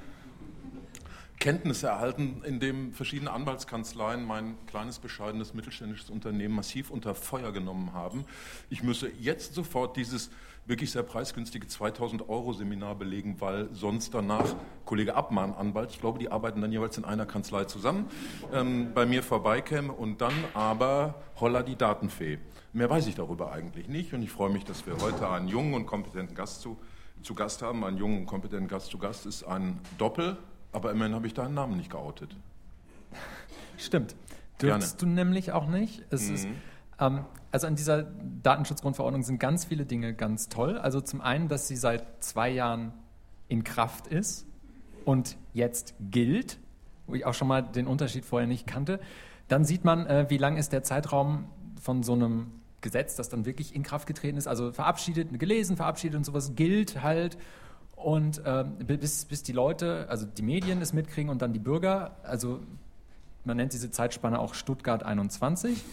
Kenntnisse erhalten, in dem verschiedene Anwaltskanzleien mein kleines, bescheidenes, mittelständisches Unternehmen massiv unter Feuer genommen haben. Ich müsse jetzt sofort dieses wirklich sehr preisgünstige zweitausend Euro Seminar belegen, weil sonst danach Kollege Abmann, Anwalt, ich glaube, die arbeiten dann jeweils in einer Kanzlei zusammen, ähm, bei mir vorbeikäme und dann aber holla die Datenfee. Mehr weiß ich darüber eigentlich nicht und ich freue mich, dass wir heute einen jungen und kompetenten Gast zu, zu Gast haben. Einen jungen und kompetenten Gast zu Gast ist ein Doppel, aber immerhin habe ich deinen Namen nicht geoutet. Stimmt. Dürfst du nämlich auch nicht. Es Mhm. ist, ähm, also an dieser Datenschutzgrundverordnung sind ganz viele Dinge ganz toll. Also zum einen, dass sie seit zwei Jahren in Kraft ist und jetzt gilt, wo ich auch schon mal den Unterschied vorher nicht kannte. Dann sieht man, äh, wie lang ist der Zeitraum von so einem Gesetz, das dann wirklich in Kraft getreten ist. Also verabschiedet, gelesen, verabschiedet und sowas gilt halt. Und äh, bis, bis die Leute, also die Medien es mitkriegen und dann die Bürger, also man nennt diese Zeitspanne auch Stuttgart einundzwanzig,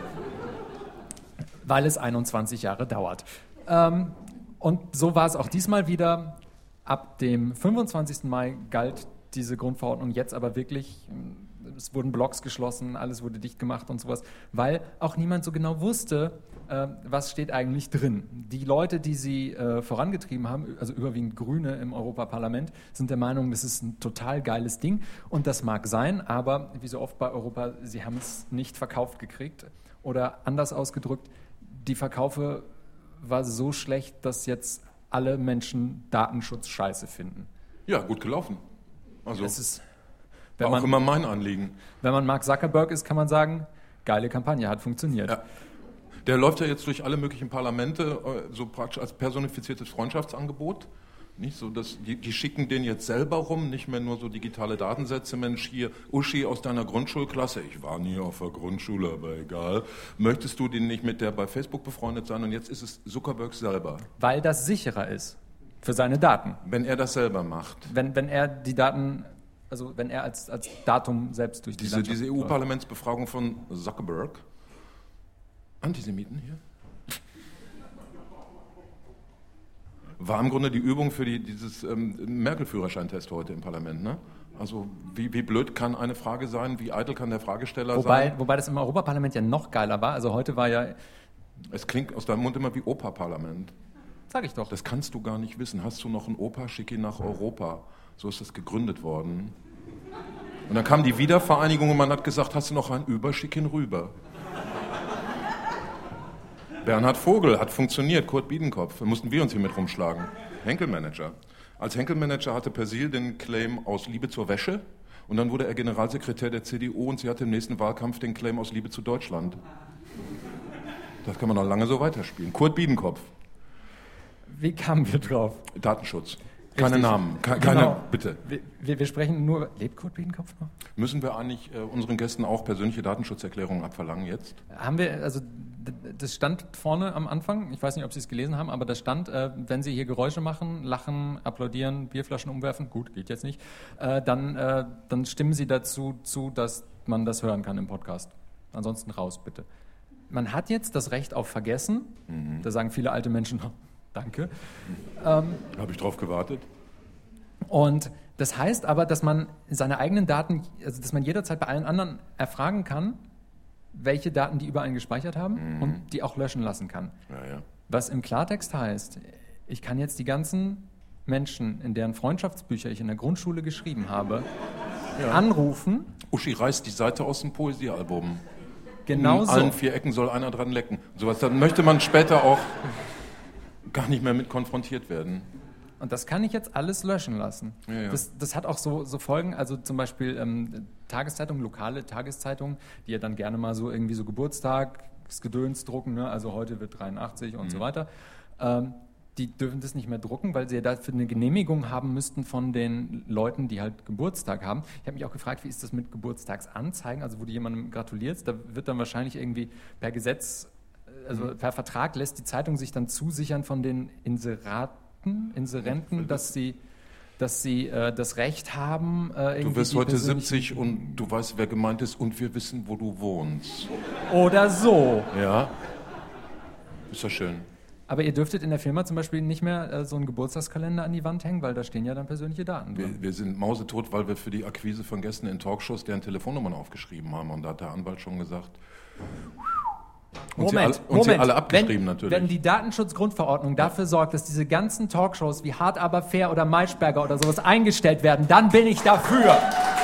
weil es einundzwanzig Jahre dauert. Ähm, und so war es auch diesmal wieder. Ab dem fünfundzwanzigsten Mai galt diese Grundverordnung jetzt aber wirklich, es wurden Blogs geschlossen, alles wurde dicht gemacht und sowas, weil auch niemand so genau wusste, äh, was steht eigentlich drin. Die Leute, die sie äh, vorangetrieben haben, also überwiegend Grüne im Europaparlament, sind der Meinung, das ist ein total geiles Ding und das mag sein, aber wie so oft bei Europa, sie haben es nicht verkauft gekriegt oder anders ausgedrückt, die Verkaufe war so schlecht, dass jetzt alle Menschen Datenschutz scheiße finden. Ja, gut gelaufen. Also Es ist, war wenn auch man, immer mein Anliegen. wenn man Mark Zuckerberg ist, kann man sagen, geile Kampagne, hat funktioniert. Ja. Der läuft ja jetzt durch alle möglichen Parlamente, äh, so praktisch als personifiziertes Freundschaftsangebot. Nicht so, dass die, die schicken den jetzt selber rum, nicht mehr nur so digitale Datensätze. Mensch, hier, Uschi aus deiner Grundschulklasse, ich war nie auf der Grundschule, aber egal. Möchtest du den nicht mit der bei Facebook befreundet sein? Und jetzt ist es Zuckerberg selber. Weil das sicherer ist für seine Daten. Wenn er das selber macht. Wenn, wenn er die Daten, also wenn er als, als Datum selbst durch die Diese, Landschaft diese E läuft. U-Parlamentsbefragung von Zuckerberg. Antisemiten hier? War im Grunde die Übung für die, dieses ähm, Merkel-Führerscheintest heute im Parlament. Ne? Also wie, wie blöd kann eine Frage sein, wie eitel kann der Fragesteller Wobei, sein? wobei das im Europaparlament ja noch geiler war. Also heute war ja, Es klingt aus deinem Mund immer wie Opa-Parlament. sag ich doch, Das kannst du gar nicht wissen. Hast du noch einen Opa, schick ihn nach Europa. So ist das gegründet worden. Und dann kam die Wiedervereinigung und man hat gesagt, hast du noch einen über, schick ihn rüber. Bernhard Vogel hat funktioniert, Kurt Biedenkopf. Da mussten wir uns hier mit rumschlagen. Henkel-Manager. Als Henkel-Manager hatte Persil den Claim aus Liebe zur Wäsche und dann wurde er Generalsekretär der C D U und sie hatte im nächsten Wahlkampf den Claim aus Liebe zu Deutschland. Das kann man noch lange so weiterspielen. Kurt Biedenkopf. wie kamen wir drauf? Datenschutz. Keine Richtig. Namen. Ke- Genau. Keine, bitte. Wir, wir, wir sprechen nur, lebt Kurt Biedenkopf noch? Müssen wir eigentlich äh, unseren Gästen auch persönliche Datenschutzerklärungen abverlangen jetzt? Haben wir, also das stand vorne am Anfang, ich weiß nicht, ob Sie es gelesen haben, aber da stand, äh, wenn Sie hier Geräusche machen, lachen, applaudieren, Bierflaschen umwerfen, gut, geht jetzt nicht, äh, dann, äh, dann stimmen Sie dazu zu, dass man das hören kann im Podcast. Ansonsten raus, bitte. Man hat jetzt das Recht auf Vergessen, mhm. da sagen viele alte Menschen, danke. Ähm, Habe ich drauf gewartet. Und das heißt aber, dass man seine eigenen Daten, also dass man jederzeit bei allen anderen erfragen kann, welche Daten die über einen gespeichert haben mhm. und die auch löschen lassen kann. Ja, ja. Was im Klartext heißt, ich kann jetzt die ganzen Menschen, in deren Freundschaftsbücher ich in der Grundschule geschrieben habe, ja. anrufen. Uschi reißt die Seite aus dem Poesiealbum. Genau so. In allen vier Ecken soll einer dran lecken. Sowas, dann möchte man später auch gar nicht mehr mit konfrontiert werden. Und das kann ich jetzt alles löschen lassen. Ja, ja. Das, das hat auch so, so Folgen, also zum Beispiel ähm, Tageszeitungen, lokale Tageszeitungen, die ja dann gerne mal so irgendwie so Geburtstagsgedöns drucken, ne? Also heute wird dreiundachtzig und mhm. so weiter. Ähm, die dürfen das nicht mehr drucken, weil sie ja dafür eine Genehmigung haben müssten von den Leuten, die halt Geburtstag haben. Ich habe mich auch gefragt, wie ist das mit Geburtstagsanzeigen, also wo du jemandem gratulierst, da wird dann wahrscheinlich irgendwie per Gesetz, also mhm. per Vertrag lässt die Zeitung sich dann zusichern von den Inseraten, Inserenten, dass sie, dass sie äh, das Recht haben. Äh, du wirst heute siebzig und du weißt, wer gemeint ist und wir wissen, wo du wohnst. Oder so. Ja, ist ja schön. Aber ihr dürftet in der Firma zum Beispiel nicht mehr äh, so einen Geburtstagskalender an die Wand hängen, weil da stehen ja dann persönliche Daten drin. Wir, wir sind mausetot, weil wir für die Akquise von Gästen in Talkshows deren Telefonnummern aufgeschrieben haben. Und da hat der Anwalt schon gesagt... Und Moment, sie alle, und Moment. sie alle abgeschrieben wenn, natürlich. Wenn die Datenschutzgrundverordnung dafür sorgt, dass diese ganzen Talkshows wie Hart aber fair oder Maischberger oder sowas eingestellt werden, dann bin ich dafür. Ja.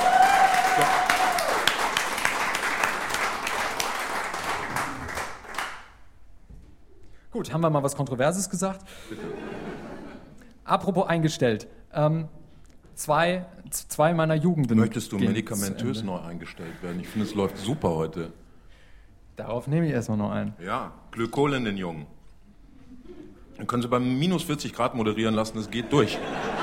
Gut, haben wir mal was Kontroverses gesagt? Bitte. Apropos eingestellt. Ähm, zwei, zwei meiner Jugenden. Möchtest du medikamentös neu eingestellt werden? Ich finde, es läuft super heute. Darauf nehme ich erstmal noch ein. Ja, Glykol in den Jungen. Dann können Sie bei minus vierzig Grad moderieren lassen, es geht durch.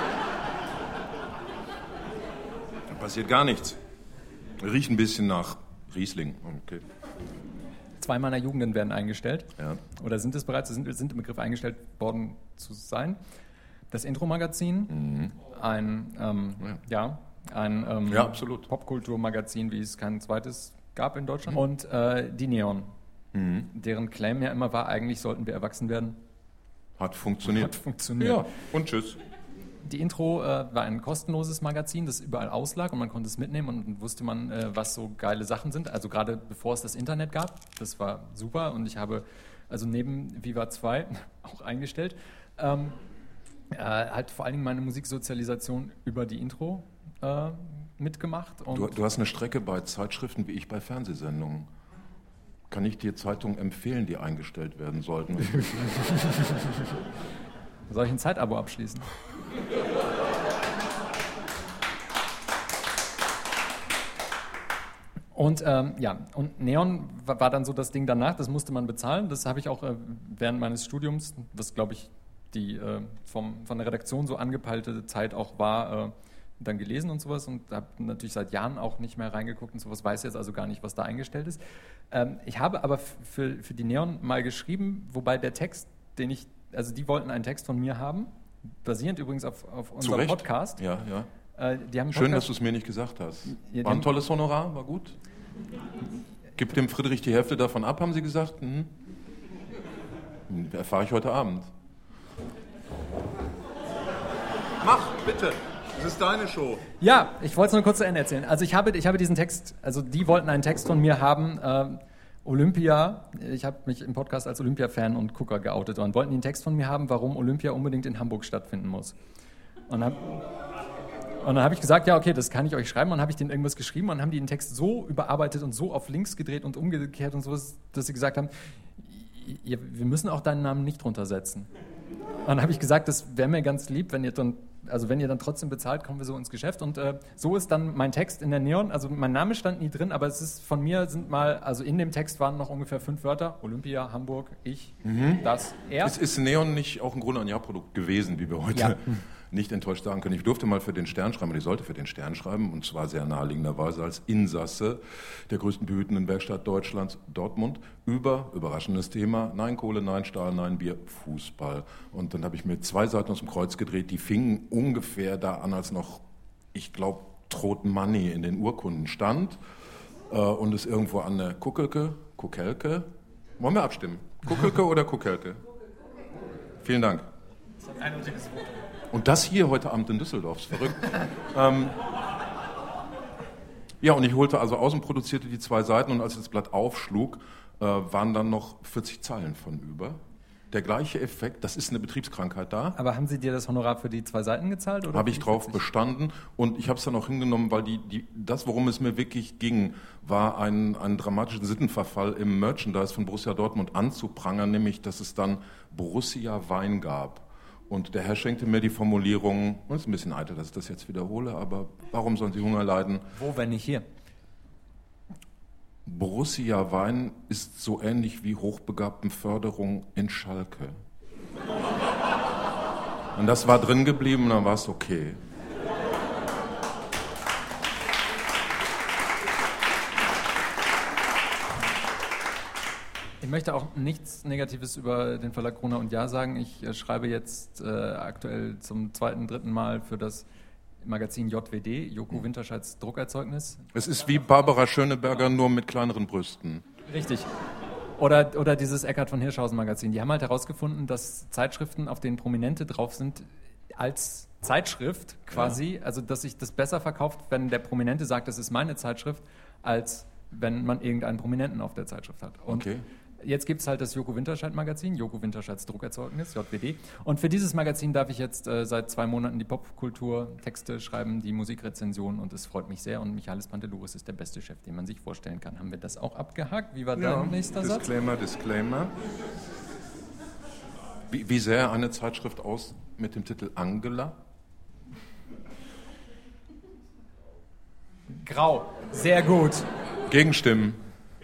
Da passiert gar nichts. Riecht ein bisschen nach Riesling. Okay. Zwei meiner Jugenden werden eingestellt. Ja. Oder sind es bereits, sind, sind im Begriff eingestellt worden zu sein. Das Intro-Magazin, mhm. ein, ähm, ja. Ja, ein ähm, ja, absolut. Popkultur-Magazin, wie es kein zweites gab in Deutschland. Mhm. Und äh, die Neon, mhm. deren Claim ja immer war, eigentlich sollten wir erwachsen werden. Hat funktioniert. Hat funktioniert. Ja, und tschüss. Die Intro äh, war ein kostenloses Magazin, das überall auslag und man konnte es mitnehmen und dann wusste man, äh, was so geile Sachen sind. Also gerade bevor es das Internet gab, das war super und ich habe also neben Viva zwei auch eingestellt, ähm, äh, halt vor allen Dingen meine Musiksozialisation über die Intro äh, mitgemacht. Und du, du hast eine Strecke bei Zeitschriften wie ich bei Fernsehsendungen. Kann ich dir Zeitungen empfehlen, die eingestellt werden sollten? Soll ich ein Zeitabo abschließen? Und ähm, ja, und Neon war, war dann so das Ding danach, das musste man bezahlen. Das habe ich auch äh, während meines Studiums, was glaube ich die äh, vom, von der Redaktion so angepeilte Zeit auch war, äh, dann gelesen und sowas und habe natürlich seit Jahren auch nicht mehr reingeguckt und sowas, weiß jetzt also gar nicht, was da eingestellt ist. Ähm, ich habe aber für, für die Neon mal geschrieben, wobei der Text, den ich, also die wollten einen Text von mir haben, basierend übrigens auf, auf unserem Recht. Podcast. Ja, ja. Äh, die haben Schön, Podcast, dass du es mir nicht gesagt hast. Ja, war ein tolles Honorar, war gut. Gib dem Friedrich die Hälfte davon ab, haben sie gesagt. Mhm. Erfahre ich heute Abend. Mach, bitte. Das ist deine Show. Ja, ich wollte es nur kurz zu Ende erzählen. Also ich habe, ich habe diesen Text, also die wollten einen Text von mir haben, äh, Olympia, ich habe mich im Podcast als Olympia-Fan und Gucker geoutet und wollten den Text von mir haben, warum Olympia unbedingt in Hamburg stattfinden muss. Und dann, und dann habe ich gesagt, ja okay, das kann ich euch schreiben und dann habe ich denen irgendwas geschrieben und dann haben die den Text so überarbeitet und so auf links gedreht und umgekehrt und sowas, dass sie gesagt haben, wir müssen auch deinen Namen nicht drunter setzen. Und dann habe ich gesagt, das wäre mir ganz lieb, wenn ihr dann, also wenn ihr dann trotzdem bezahlt, kommen wir so ins Geschäft. Und äh, so ist dann mein Text in der Neon. Also mein Name stand nie drin, aber es ist von mir sind mal, also in dem Text waren noch ungefähr fünf Wörter. Olympia, Hamburg, ich, mhm. das, er. Ist, ist Neon nicht auch im Grunde ein Jahrprodukt gewesen, wie wir heute ja. nicht enttäuscht sagen können. Ich durfte mal für den Stern schreiben, und ich sollte für den Stern schreiben, und zwar sehr naheliegenderweise als Insasse der größten behütenden Werkstatt Deutschlands, Dortmund, über, überraschendes Thema, nein Kohle, nein Stahl, nein Bier, Fußball. Und dann habe ich mir zwei Seiten aus dem Kreuz gedreht, die fingen ungefähr da an, als noch, ich glaube, Trot Money in den Urkunden stand, äh, und es irgendwo an der Kuckelke, Kuckelke, wollen wir abstimmen? Kuckelke oder Kuckelke? Vielen Dank. Das ist ein eindeutiges Wort. Und das hier heute Abend in Düsseldorf, ist verrückt. ähm, ja, und ich holte also aus und produzierte die zwei Seiten, und als ich das Blatt aufschlug, äh, waren dann noch vierzig Zeilen von über. Der gleiche Effekt, das ist eine Betriebskrankheit da. Aber haben Sie dir das Honorar für die zwei Seiten gezahlt? Habe ich drauf bestanden, und ich habe es dann auch hingenommen, weil die, die, das, worum es mir wirklich ging, war einen, einen dramatischen Sittenverfall im Merchandise von Borussia Dortmund anzuprangern, nämlich, dass es dann Borussia Wein gab. Und der Herr schenkte mir die Formulierung, und es ist ein bisschen eitel, dass ich das jetzt wiederhole, aber warum sollen Sie Hunger leiden? Wo, wenn nicht hier? Borussia Wein ist so ähnlich wie Hochbegabtenförderung in Schalke. Und das war drin geblieben, und dann war es okay. Ich möchte auch nichts Negatives über den Verlag Gruner und Jahr sagen. Ich äh, schreibe jetzt äh, aktuell zum zweiten, dritten Mal für das Magazin J W D, Joko Winterscheids Druckerzeugnis. Es ist wie Barbara Schöneberger, nur mit kleineren Brüsten. Richtig. Oder, oder dieses Eckhard von Hirschhausen Magazin. Die haben halt herausgefunden, dass Zeitschriften, auf denen Prominente drauf sind, als Zeitschrift quasi, ja. Also dass sich das besser verkauft, wenn der Prominente sagt, das ist meine Zeitschrift, als wenn man irgendeinen Prominenten auf der Zeitschrift hat. Und okay. Jetzt gibt es halt das Joko Winterscheid Magazin, Joko Winterscheids Druckerzeugnis, J W D. Und für dieses Magazin darf ich jetzt äh, seit zwei Monaten die Popkultur, Texte schreiben, die Musikrezension, und es freut mich sehr. Und Michalis Pantelouris ist der beste Chef, den man sich vorstellen kann. Haben wir das auch abgehakt? Wie war ja, dein nächster Satz? Disclaimer, Disclaimer. Wie, wie sähe eine Zeitschrift aus mit dem Titel Angela? Grau. Sehr gut. Gegenstimmen.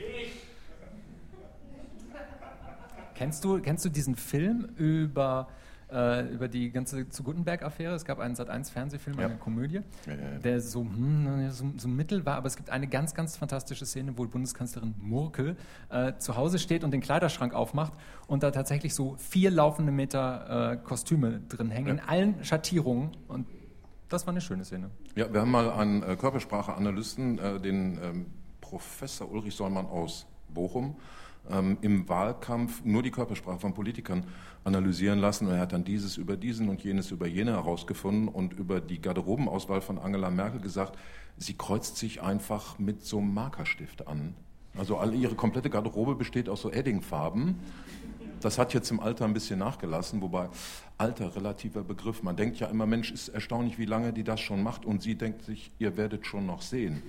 Kennst du, kennst du diesen Film über, äh, über die ganze zu Gutenberg-Affäre? Es gab einen Sat eins Fernsehfilm, ja. eine Komödie, ja, ja. der so, hm, so, so mittel war, aber es gibt eine ganz, ganz fantastische Szene, wo Bundeskanzlerin Murkel äh, zu Hause steht und den Kleiderschrank aufmacht und da tatsächlich so vier laufende Meter äh, Kostüme drin hängen, ja. In allen Schattierungen, und das war eine schöne Szene. Ja, wir haben mal einen äh, Körpersprache-Analysten, äh, den ähm, Professor Ulrich Sollmann aus Bochum, ähm, im Wahlkampf nur die Körpersprache von Politikern analysieren lassen, und er hat dann dieses über diesen und jenes über jene herausgefunden und über die Garderobenauswahl von Angela Merkel gesagt, sie kreuzt sich einfach mit so einem Markerstift an. Also alle, ihre komplette Garderobe besteht aus so Eddingfarben. Das hat jetzt im Alter ein bisschen nachgelassen, wobei Alter, relativer Begriff. Man denkt ja immer, Mensch, ist erstaunlich, wie lange die das schon macht, und sie denkt sich, ihr werdet schon noch sehen.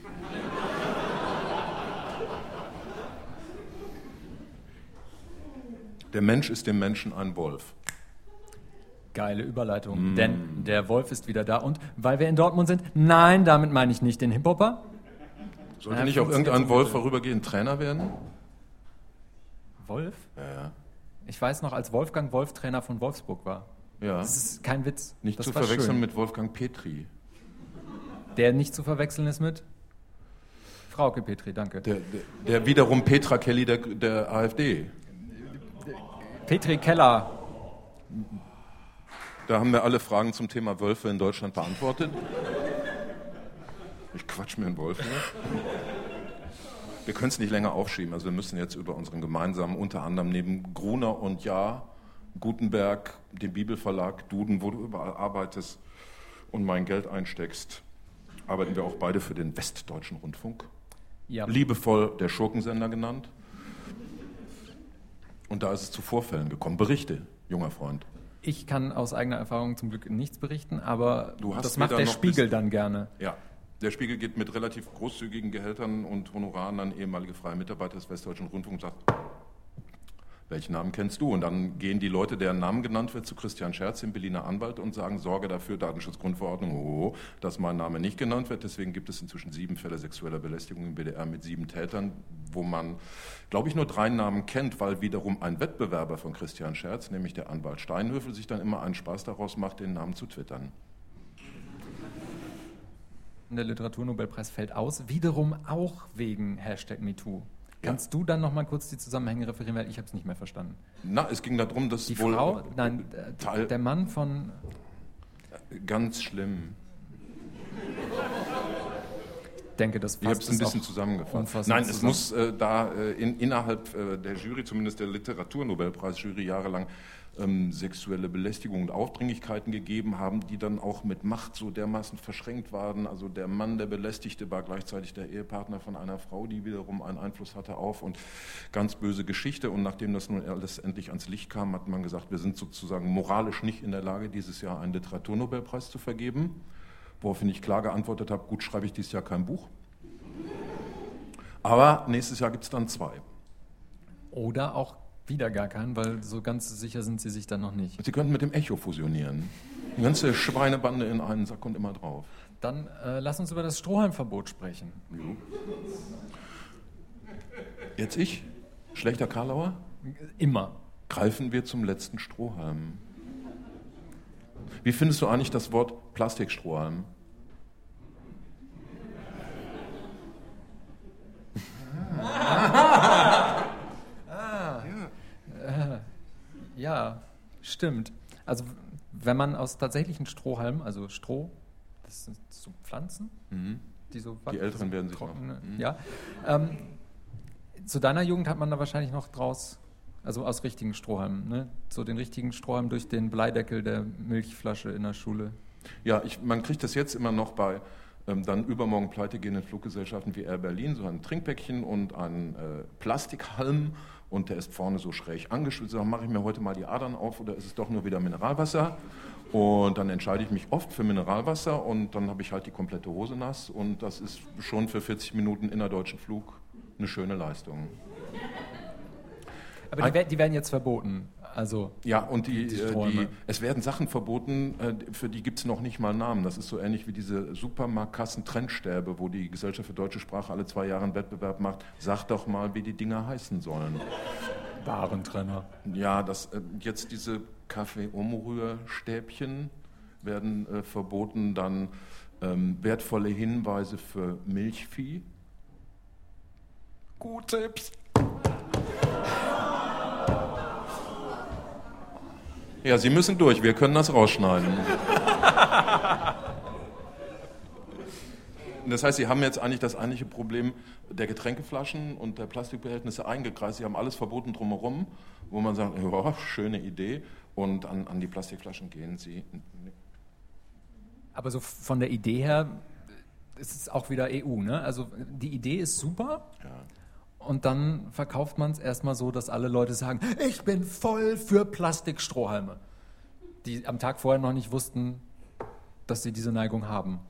Der Mensch ist dem Menschen ein Wolf. Geile Überleitung, mm. denn der Wolf ist wieder da, und weil wir in Dortmund sind, nein, damit meine ich nicht den Hip-Hopper. Sollte ja, nicht auch irgendein Wolf vorübergehend Trainer werden? Wolf? Ja, ja. Ich weiß noch, als Wolfgang Wolf Trainer von Wolfsburg war. Ja. Das ist kein Witz. Nicht das zu war verwechseln schön. mit Wolfgang Petri. Der nicht zu verwechseln ist mit Frauke Petri, danke. Der, der, der wiederum Petra Kelly der, der AfD. Petri Keller. Da haben wir alle Fragen zum Thema Wölfe in Deutschland beantwortet. Ich quatsch mir einen Wolf. Ne? Wir können es nicht länger aufschieben. Also wir müssen jetzt über unseren gemeinsamen, unter anderem neben Gruner und Jahr, Gutenberg, dem Bibelverlag, Duden, wo du überall arbeitest und mein Geld einsteckst, arbeiten wir auch beide für den Westdeutschen Rundfunk. Ja. Liebevoll der Schurkensender genannt. Und da ist es zu Vorfällen gekommen. Berichte, junger Freund. Ich kann aus eigener Erfahrung zum Glück nichts berichten, aber du hast das macht der Spiegel bis, dann gerne. Ja, der Spiegel geht mit relativ großzügigen Gehältern und Honoraren an ehemalige freie Mitarbeiter des Westdeutschen Rundfunks und sagt, welchen Namen kennst du? Und dann gehen die Leute, deren Name genannt wird, zu Christian Scherz, dem Berliner Anwalt, und sagen, Sorge dafür, Datenschutzgrundverordnung, oh, dass mein Name nicht genannt wird. Deswegen gibt es inzwischen sieben Fälle sexueller Belästigung im B D R mit sieben Tätern, wo man, glaube ich, nur drei Namen kennt, weil wiederum ein Wettbewerber von Christian Scherz, nämlich der Anwalt Steinhöfel, sich dann immer einen Spaß daraus macht, den Namen zu twittern. der Literaturnobelpreis fällt aus, wiederum auch wegen Hashtag MeToo. Kannst ja. du dann noch mal kurz die Zusammenhänge referieren, weil ich habe es nicht mehr verstanden. Na, es ging darum, dass die wohl Frau, nein, Teil, der Mann von... Ganz schlimm. Ich denke, das Ich habe es ein bisschen zusammengefasst. Nein, es zusammen. muss äh, da äh, in, innerhalb äh, der Jury, zumindest der Literaturnobelpreis-Jury, jahrelang ähm, sexuelle Belästigung und Aufdringlichkeiten gegeben haben, die dann auch mit Macht so dermaßen verschränkt waren. Also der Mann, der Belästigte, war gleichzeitig der Ehepartner von einer Frau, die wiederum einen Einfluss hatte auf, und ganz böse Geschichte. Und nachdem das nun alles endlich ans Licht kam, hat man gesagt, wir sind sozusagen moralisch nicht in der Lage, dieses Jahr einen Literaturnobelpreis zu vergeben. Woraufhin ich klar geantwortet habe, gut, schreibe ich dieses Jahr kein Buch. Aber nächstes Jahr gibt es dann zwei. Oder auch wieder gar keinen, weil so ganz sicher sind Sie sich dann noch nicht. Sie könnten mit dem Echo fusionieren. Die ganze Schweinebande in einen Sack und immer drauf. Dann äh, lass uns über das Strohhalmverbot sprechen. Jo. Jetzt ich? Schlechter Karlauer? Immer. Greifen wir zum letzten Strohhalm. Wie findest du eigentlich das Wort Plastikstrohhalm? ah. ah. Ja. Äh, ja, stimmt. Also wenn man aus tatsächlichen Strohhalmen, also Stroh, das sind so Pflanzen, mhm. die so die Älteren werden sich trocken, noch. Mhm. Ja. Ähm, zu deiner Jugend hat man da wahrscheinlich noch draus, also aus richtigen Strohhalmen, ne? So den richtigen Strohhalm durch den Bleideckel der Milchflasche in der Schule. Ja, ich, man kriegt das jetzt immer noch bei ähm, dann übermorgen pleitegehenden Fluggesellschaften wie Air Berlin, so ein Trinkpäckchen und einen äh, Plastikhalm, und der ist vorne so schräg angeschützt. Dann mache ich mir heute mal die Adern auf oder ist es doch nur wieder Mineralwasser? Und dann entscheide ich mich oft für Mineralwasser und dann habe ich halt die komplette Hose nass, und das ist schon für vierzig Minuten innerdeutschen Flug eine schöne Leistung. Aber die, die werden jetzt verboten. Also ja, und die, die die, es werden Sachen verboten, für die gibt es noch nicht mal Namen. Das ist so ähnlich wie diese Supermarktkassen-Trendsterbe, wo die Gesellschaft für deutsche Sprache alle zwei Jahre einen Wettbewerb macht. Sag doch mal, wie die Dinger heißen sollen. Warentrenner. Ja, das, jetzt diese Kaffee-Umrührstäbchen werden äh, verboten. Dann ähm, wertvolle Hinweise für Milchvieh. Q-Tips. Ja, Sie müssen durch, wir können das rausschneiden. Das heißt, Sie haben jetzt eigentlich das eigentliche Problem der Getränkeflaschen und der Plastikbehältnisse eingekreist. Sie haben alles verboten drumherum, wo man sagt, ja, schöne Idee, und an, an die Plastikflaschen gehen Sie. Aber so von der Idee her ist es auch wieder E U, ne? Also die Idee ist super. Ja. Und dann verkauft man es erstmal so, dass alle Leute sagen, ich bin voll für Plastikstrohhalme, die am Tag vorher noch nicht wussten, dass sie diese Neigung haben.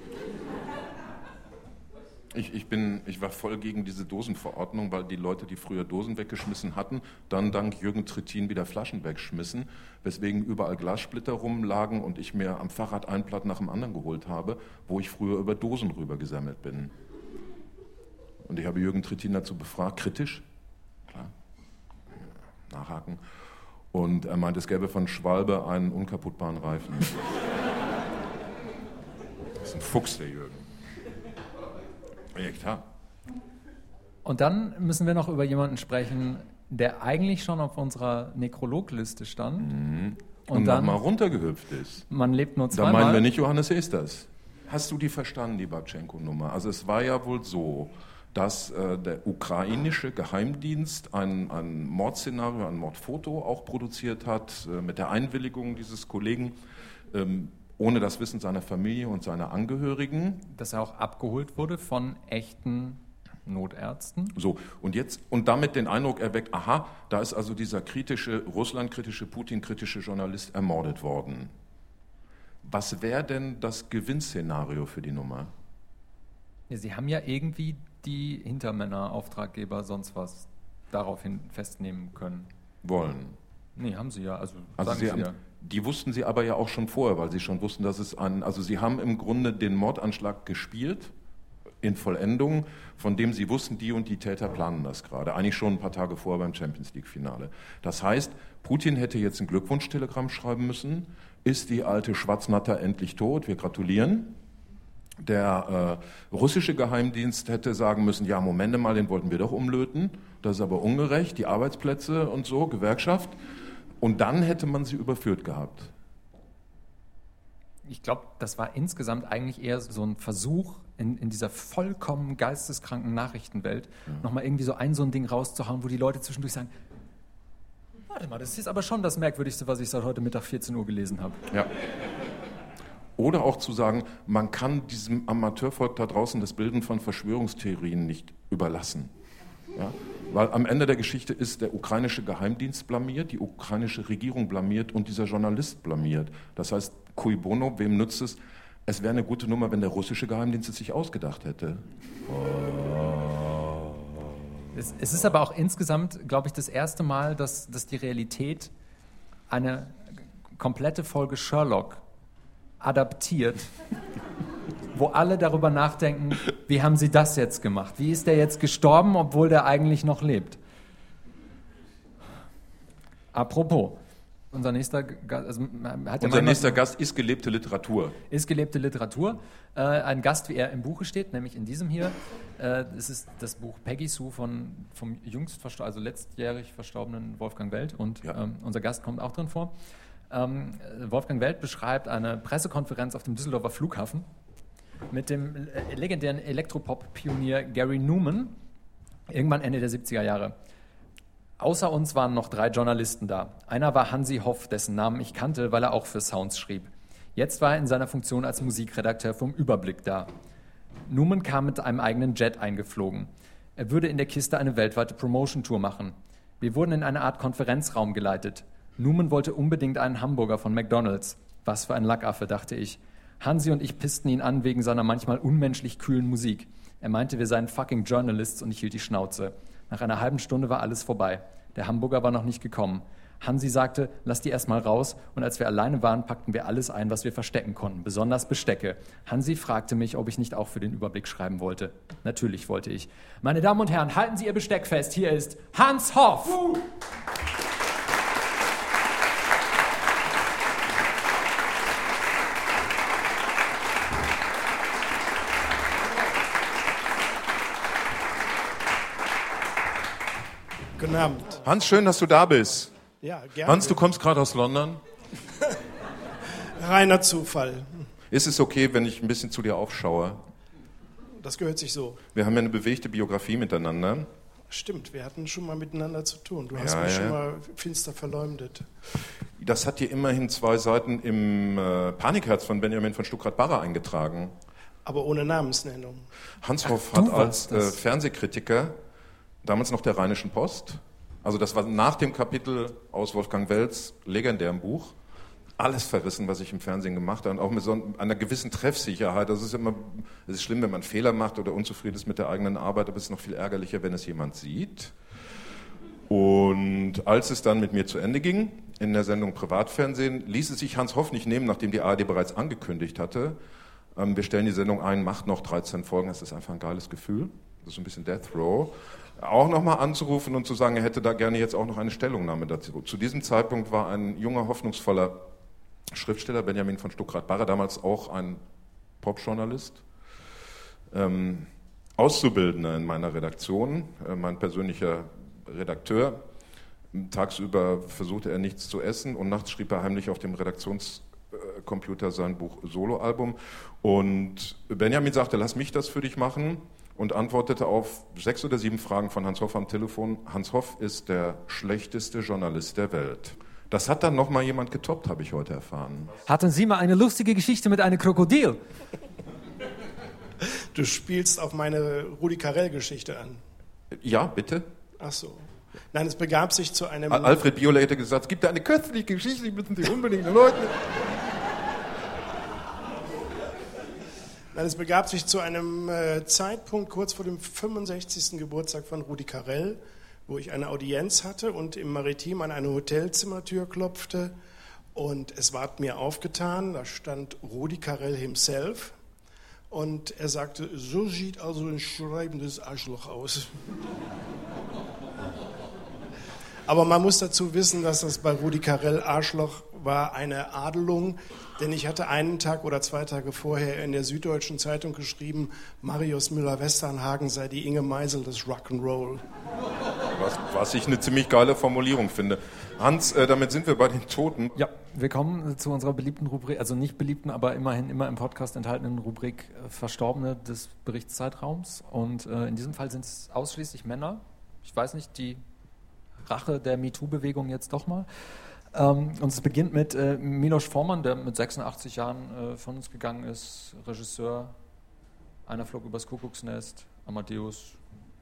Ich, ich, bin, ich war voll gegen diese Dosenverordnung, weil die Leute, die früher Dosen weggeschmissen hatten, dann dank Jürgen Trittin wieder Flaschen wegschmissen, weswegen überall Glassplitter rumlagen und ich mir am Fahrrad ein Blatt nach dem anderen geholt habe, wo ich früher über Dosen rüber gesammelt bin. Und ich habe Jürgen Trittin dazu befragt, kritisch, klar, nachhaken. Und er meinte, es gäbe von Schwalbe einen unkaputtbaren Reifen. Das ist ein Fuchs, der Jürgen. Ja, klar. Und dann müssen wir noch über jemanden sprechen, der eigentlich schon auf unserer Nekrologliste stand. Mhm. Und, und dann mal runtergehüpft ist. Man lebt nur zweimal. Da meinen wir nicht Johannes Esters. Hast du die verstanden, die Babtschenko-Nummer? Also es war ja wohl so, dass äh, der ukrainische Geheimdienst ein, ein Mordszenario, ein Mordfoto auch produziert hat, äh, mit der Einwilligung dieses Kollegen, ähm, ohne das Wissen seiner Familie und seiner Angehörigen. Dass er auch abgeholt wurde von echten Notärzten. So, und jetzt, und damit den Eindruck erweckt, aha, da ist also dieser kritische, russlandkritische, Putin-kritische Journalist ermordet worden. Was wäre denn das Gewinnszenario für die Nummer? Ja, Sie haben ja irgendwie die Hintermänner, Auftraggeber, sonst was daraufhin festnehmen können. Wollen. Nee, haben Sie ja. Also, also sagen Sie Sie haben, ja. Die wussten Sie aber ja auch schon vorher, weil Sie schon wussten, dass es ein, also Sie haben im Grunde den Mordanschlag gespielt, in Vollendung, von dem Sie wussten, die und die Täter planen das gerade. Eigentlich schon ein paar Tage vorher beim Champions League-Finale. Das heißt, Putin hätte jetzt ein Glückwunsch-Telegramm schreiben müssen. Ist die alte Schwarznatter endlich tot? Wir gratulieren. Der äh, russische Geheimdienst hätte sagen müssen, ja, Moment mal, den wollten wir doch umlöten. Das ist aber ungerecht, die Arbeitsplätze und so, Gewerkschaft. Und dann hätte man sie überführt gehabt. Ich glaube, das war insgesamt eigentlich eher so ein Versuch, in, in dieser vollkommen geisteskranken Nachrichtenwelt ja. nochmal irgendwie so ein so ein Ding rauszuhauen, wo die Leute zwischendurch sagen, warte mal, das ist aber schon das Merkwürdigste, was ich seit heute Mittag vierzehn Uhr gelesen habe. Ja. Oder auch zu sagen, man kann diesem Amateurvolk da draußen das Bilden von Verschwörungstheorien nicht überlassen. Ja? Weil am Ende der Geschichte ist der ukrainische Geheimdienst blamiert, die ukrainische Regierung blamiert und dieser Journalist blamiert. Das heißt, cui bono, wem nützt es? Es wäre eine gute Nummer, wenn der russische Geheimdienst es sich ausgedacht hätte. Oh. Es, es ist aber auch insgesamt, glaube ich, das erste Mal, dass, dass die Realität eine komplette Folge Sherlock adaptiert, wo alle darüber nachdenken, wie haben sie das jetzt gemacht? Wie ist der jetzt gestorben, obwohl der eigentlich noch lebt? Apropos, unser nächster, Gast, also hat unser nächster Gast ist gelebte Literatur. Ist gelebte Literatur. Äh, ein Gast, wie er im Buche steht, nämlich in diesem hier. Äh, das ist das Buch Peggy Sue von, vom jüngst verstor- also letztjährig verstorbenen Wolfgang Welt. Und ja. ähm, unser Gast kommt auch drin vor. Ähm, Wolfgang Welt beschreibt eine Pressekonferenz auf dem Düsseldorfer Flughafen mit dem legendären Elektropop-Pionier Gary Numan, irgendwann Ende der siebziger Jahre. Außer uns waren noch drei Journalisten da. Einer war Hansi Hoff, dessen Namen ich kannte, weil er auch für Sounds schrieb. Jetzt war er in seiner Funktion als Musikredakteur vom Überblick da. Numan kam mit einem eigenen Jet eingeflogen. Er würde in der Kiste eine weltweite Promotion-Tour machen. Wir wurden in eine Art Konferenzraum geleitet. Numan wollte unbedingt einen Hamburger von McDonald's. Was für ein Lackaffe, dachte ich. Hansi und ich pissten ihn an wegen seiner manchmal unmenschlich kühlen Musik. Er meinte, wir seien fucking Journalists und ich hielt die Schnauze. Nach einer halben Stunde war alles vorbei. Der Hamburger war noch nicht gekommen. Hansi sagte, lass die erst mal raus, und als wir alleine waren, packten wir alles ein, was wir verstecken konnten, besonders Bestecke. Hansi fragte mich, ob ich nicht auch für den Überblick schreiben wollte. Natürlich wollte ich. Meine Damen und Herren, halten Sie Ihr Besteck fest. Hier ist Hans Hoff. Uh. Guten Abend. Hans, schön, dass du da bist. Ja, gerne. Hans, du kommst gerade aus London. Reiner Zufall. Ist es okay, wenn ich ein bisschen zu dir aufschaue? Das gehört sich so. Wir haben ja eine bewegte Biografie miteinander. Stimmt, wir hatten schon mal miteinander zu tun. Du hast ja, mich ja. schon mal finster verleumdet. Das hat dir immerhin zwei Seiten im äh, Panikherz von Benjamin von Stuckrad-Barre eingetragen. Aber ohne Namensnennung. Hans Hoff Ach, hat als äh, Fernsehkritiker damals noch der Rheinischen Post, also das war nach dem Kapitel aus Wolfgang Welts legendärem Buch, alles verrissen, was ich im Fernsehen gemacht habe, und auch mit so einer gewissen Treffsicherheit. Das ist immer, es ist schlimm, wenn man Fehler macht oder unzufrieden ist mit der eigenen Arbeit, aber es ist noch viel ärgerlicher, wenn es jemand sieht. Und als es dann mit mir zu Ende ging, in der Sendung Privatfernsehen, ließ es sich Hans Hoff nicht nehmen, nachdem die A R D bereits angekündigt hatte, ähm, wir stellen die Sendung ein, macht noch dreizehn Folgen, das ist einfach ein geiles Gefühl, das ist so ein bisschen Death Row, auch nochmal anzurufen und zu sagen, er hätte da gerne jetzt auch noch eine Stellungnahme dazu. Zu diesem Zeitpunkt war ein junger, hoffnungsvoller Schriftsteller, Benjamin von Stuckrad-Barre, damals auch ein Popjournalist, ähm, Auszubildender in meiner Redaktion, äh, mein persönlicher Redakteur. Tagsüber versuchte er nichts zu essen und nachts schrieb er heimlich auf dem Redaktionscomputer sein Buch Soloalbum. Und Benjamin sagte, lass mich das für dich machen. Und antwortete auf sechs oder sieben Fragen von Hans Hoff am Telefon. Hans Hoff ist der schlechteste Journalist der Welt. Das hat dann nochmal jemand getoppt, habe ich heute erfahren. Hatten Sie mal eine lustige Geschichte mit einem Krokodil? Du spielst auf meine Rudi Carrell-Geschichte an. Ja, bitte? Ach so. Nein, es begab sich zu einem... Alfred Biola hätte gesagt, es gibt da eine köstliche Geschichte, die müssen Sie unbedingt Leute... Nein, es begab sich zu einem äh, Zeitpunkt kurz vor dem fünfundsechzigsten Geburtstag von Rudi Carrell, wo ich eine Audienz hatte und im Maritim an eine Hotelzimmertür klopfte und es ward mir aufgetan, da stand Rudi Carrell himself und er sagte, so sieht also ein schreibendes Arschloch aus. Aber man muss dazu wissen, dass das bei Rudi Carrell Arschloch war eine Adelung, denn ich hatte einen Tag oder zwei Tage vorher in der Süddeutschen Zeitung geschrieben, Marius Müller-Westernhagen sei die Inge Meisel des Rock'n'Roll. Was, was ich eine ziemlich geile Formulierung finde. Hans, äh, damit sind wir bei den Toten. Ja, wir kommen zu unserer beliebten Rubrik, also nicht beliebten, aber immerhin immer im Podcast enthaltenen Rubrik äh, Verstorbene des Berichtszeitraums. Und äh, in diesem Fall sind es ausschließlich Männer. Ich weiß nicht, die Rache der MeToo-Bewegung jetzt doch mal. Ähm, und es beginnt mit äh, Milos Forman, der mit sechsundachtzig Jahren äh, von uns gegangen ist, Regisseur, Einer flog übers Kuckucksnest, Amadeus.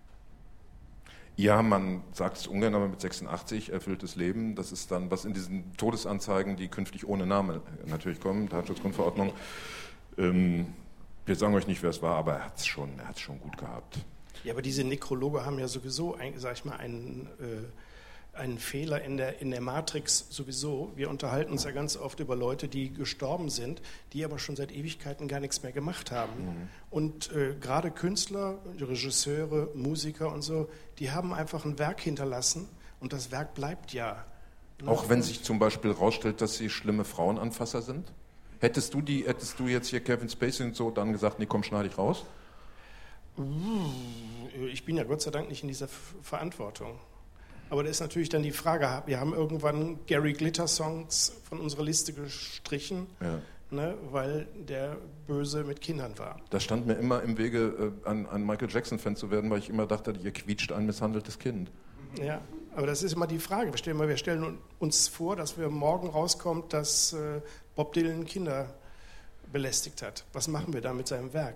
Ja, man sagt es ungern, aber mit sechsundachtzig erfülltes Leben, das ist dann, was in diesen Todesanzeigen, die künftig ohne Name natürlich kommen, Datenschutzgrundverordnung. Ähm, wir sagen euch nicht, wer es war, aber er hat es schon, er hat's schon gut gehabt. Ja, aber diese Nekrologe haben ja sowieso, ein, sag ich mal, einen, äh, einen Fehler in der, in der Matrix sowieso. Wir unterhalten uns ja ganz oft über Leute, die gestorben sind, die aber schon seit Ewigkeiten gar nichts mehr gemacht haben. Mhm. Und äh, gerade Künstler, Regisseure, Musiker und so, die haben einfach ein Werk hinterlassen und das Werk bleibt ja. Auch wenn sich zum Beispiel rausstellt, dass sie schlimme Frauenanfasser sind? Hättest du die, hättest du jetzt hier Kevin Spacey und so dann gesagt, nee, komm, schneide ich raus? Ich bin ja Gott sei Dank nicht in dieser Verantwortung. Aber da ist natürlich dann die Frage, wir haben irgendwann Gary Glitter Songs von unserer Liste gestrichen, ja. ne, weil der böse mit Kindern war. Das stand mir immer im Wege, äh, ein, ein Michael Jackson-Fan zu werden, weil ich immer dachte, ihr quietscht ein misshandeltes Kind. Ja, aber das ist immer die Frage. Wir stellen, mal, wir stellen uns vor, dass wir morgen rauskommt, dass äh, Bob Dylan Kinder belästigt hat. Was machen wir da mit seinem Werk?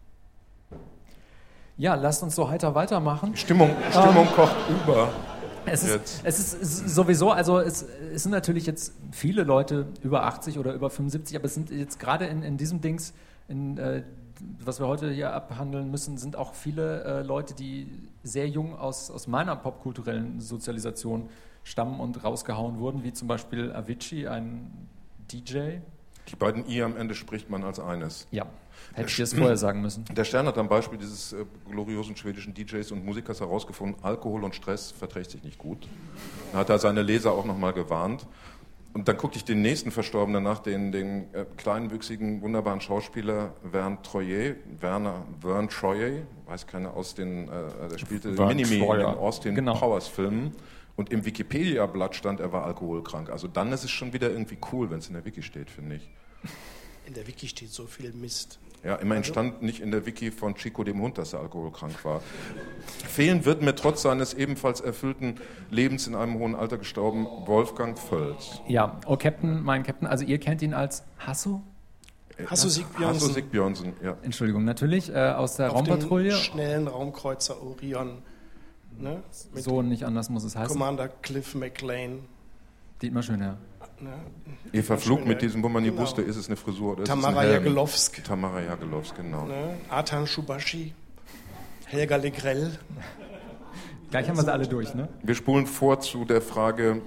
Ja, lasst uns so heiter weitermachen. Stimmung, Stimmung um, kocht über. Es ist, es ist sowieso, also es, es sind natürlich jetzt viele Leute über achtzig oder über fünfundsiebzig, aber es sind jetzt gerade in, in diesem Dings, in, äh, was wir heute hier abhandeln müssen, sind auch viele äh, Leute, die sehr jung aus, aus meiner popkulturellen Sozialisation stammen und rausgehauen wurden, wie zum Beispiel Avicii, ein D J. Die beiden I am Ende spricht man als eines. Ja. Hätte ich dir das vorher sagen müssen. Der Stern hat am Beispiel dieses äh, gloriosen schwedischen D Js und Musikers herausgefunden, Alkohol und Stress verträgt sich nicht gut. Da hat er seine Leser auch nochmal gewarnt. Und dann guckte ich den nächsten Verstorbenen nach, den, den äh, kleinwüchsigen, wunderbaren Schauspieler Vern Troyer, Werner Vern Troyer, weiß keiner, aus den, äh, der spielte Minimi in den Austin genau. Powers Filmen. Und im Wikipedia-Blatt stand, er war alkoholkrank. Also dann ist es schon wieder irgendwie cool, wenn es in der Wiki steht, finde ich. In der Wiki steht so viel Mist. Ja, immerhin stand nicht in der Wiki von Chico dem Hund, dass er alkoholkrank war. Fehlen wird mir trotz seines ebenfalls erfüllten Lebens in einem hohen Alter gestorben Wolfgang Völz. Ja, oh Captain, mein Captain, also ihr kennt ihn als Hasso? Hasso Sigbjörnsen. Hasso Sigbjörnsen, ja. Entschuldigung, natürlich, äh, aus der Auf Raumpatrouille. Dem schnellen Raumkreuzer Orion. Ne? So nicht anders muss es heißen. Commander Cliff McLean. Die immer schön, ja. Ne? Ihr verflucht mit diesem, wo man nie genau. wusste, ist es eine Frisur oder ist Tamara es ein Jagelowsk. Tamara Jagelowsk, genau. Ne? Artan Schubashi, Helga Legrell. Gleich haben wir sie alle durch, ne? Wir spulen vor zu der Frage,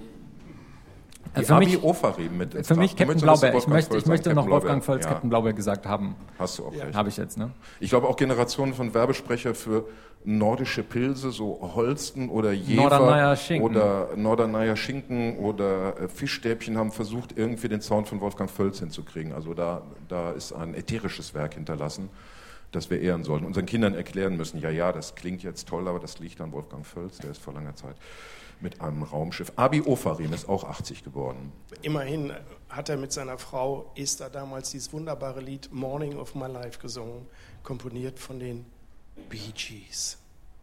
die also für Abi mich, Ofarim mit. Für mich Captain Blaubeer. Ich möchte, ich möchte noch Wolfgang Völz, Völz, ja. Captain Blaubeer gesagt haben. Hast du auch ja. recht. Habe ich jetzt, ne? Ich glaube auch Generationen von Werbesprecher für nordische Pilze, so Holsten oder Jever Norderneier Schinken. oder Norderneier Schinken oder äh, Fischstäbchen haben versucht, irgendwie den Sound von Wolfgang Völz hinzukriegen. Also da, da ist ein ätherisches Werk hinterlassen, das wir ehren sollten. Unseren Kindern erklären müssen, ja, ja, das klingt jetzt toll, aber das liegt an Wolfgang Völz, der ist vor langer Zeit mit einem Raumschiff. Abi Ofarim ist auch achtzig geworden. Immerhin hat er mit seiner Frau Esther damals dieses wunderbare Lied Morning of My Life gesungen, komponiert von den Bee Gees.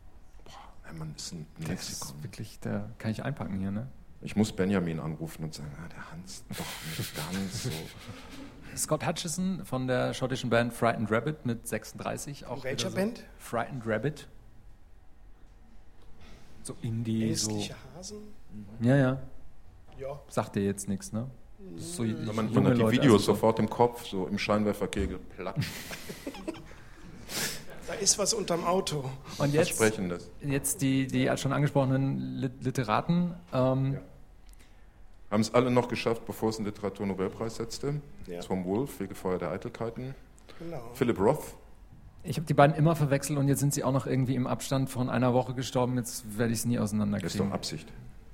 Boah, man ist ein Lexikon. Das ist wirklich, da kann ich einpacken hier, ne? Ich muss Benjamin anrufen und sagen, ah, der Hans, doch nicht ganz so. Scott Hutchison von der schottischen Band Frightened Rabbit mit sechsunddreißig. Auch welcher so. Band? Frightened Rabbit. So Indie, Ängstliche so. Hasen? Ja, ja. Ja. Sagt dir jetzt nichts, ne? So man, man hat die Leute, Videos also sofort im Kopf, so im Scheinwerferkegel, platsch. Da ist was unterm Auto. Und jetzt, Versprechendes. Jetzt die, die schon angesprochenen Literaten. Ähm, ja. Haben es alle noch geschafft, bevor es einen Literaturnobelpreis setzte. Ja. Tom Wolfe, Fegefeuer der Eitelkeiten. Genau. Philip Roth. Ich habe die beiden immer verwechselt und jetzt sind sie auch noch irgendwie im Abstand von einer Woche gestorben. Jetzt werde ich es nie auseinanderkriegen. Das ist doch Absicht.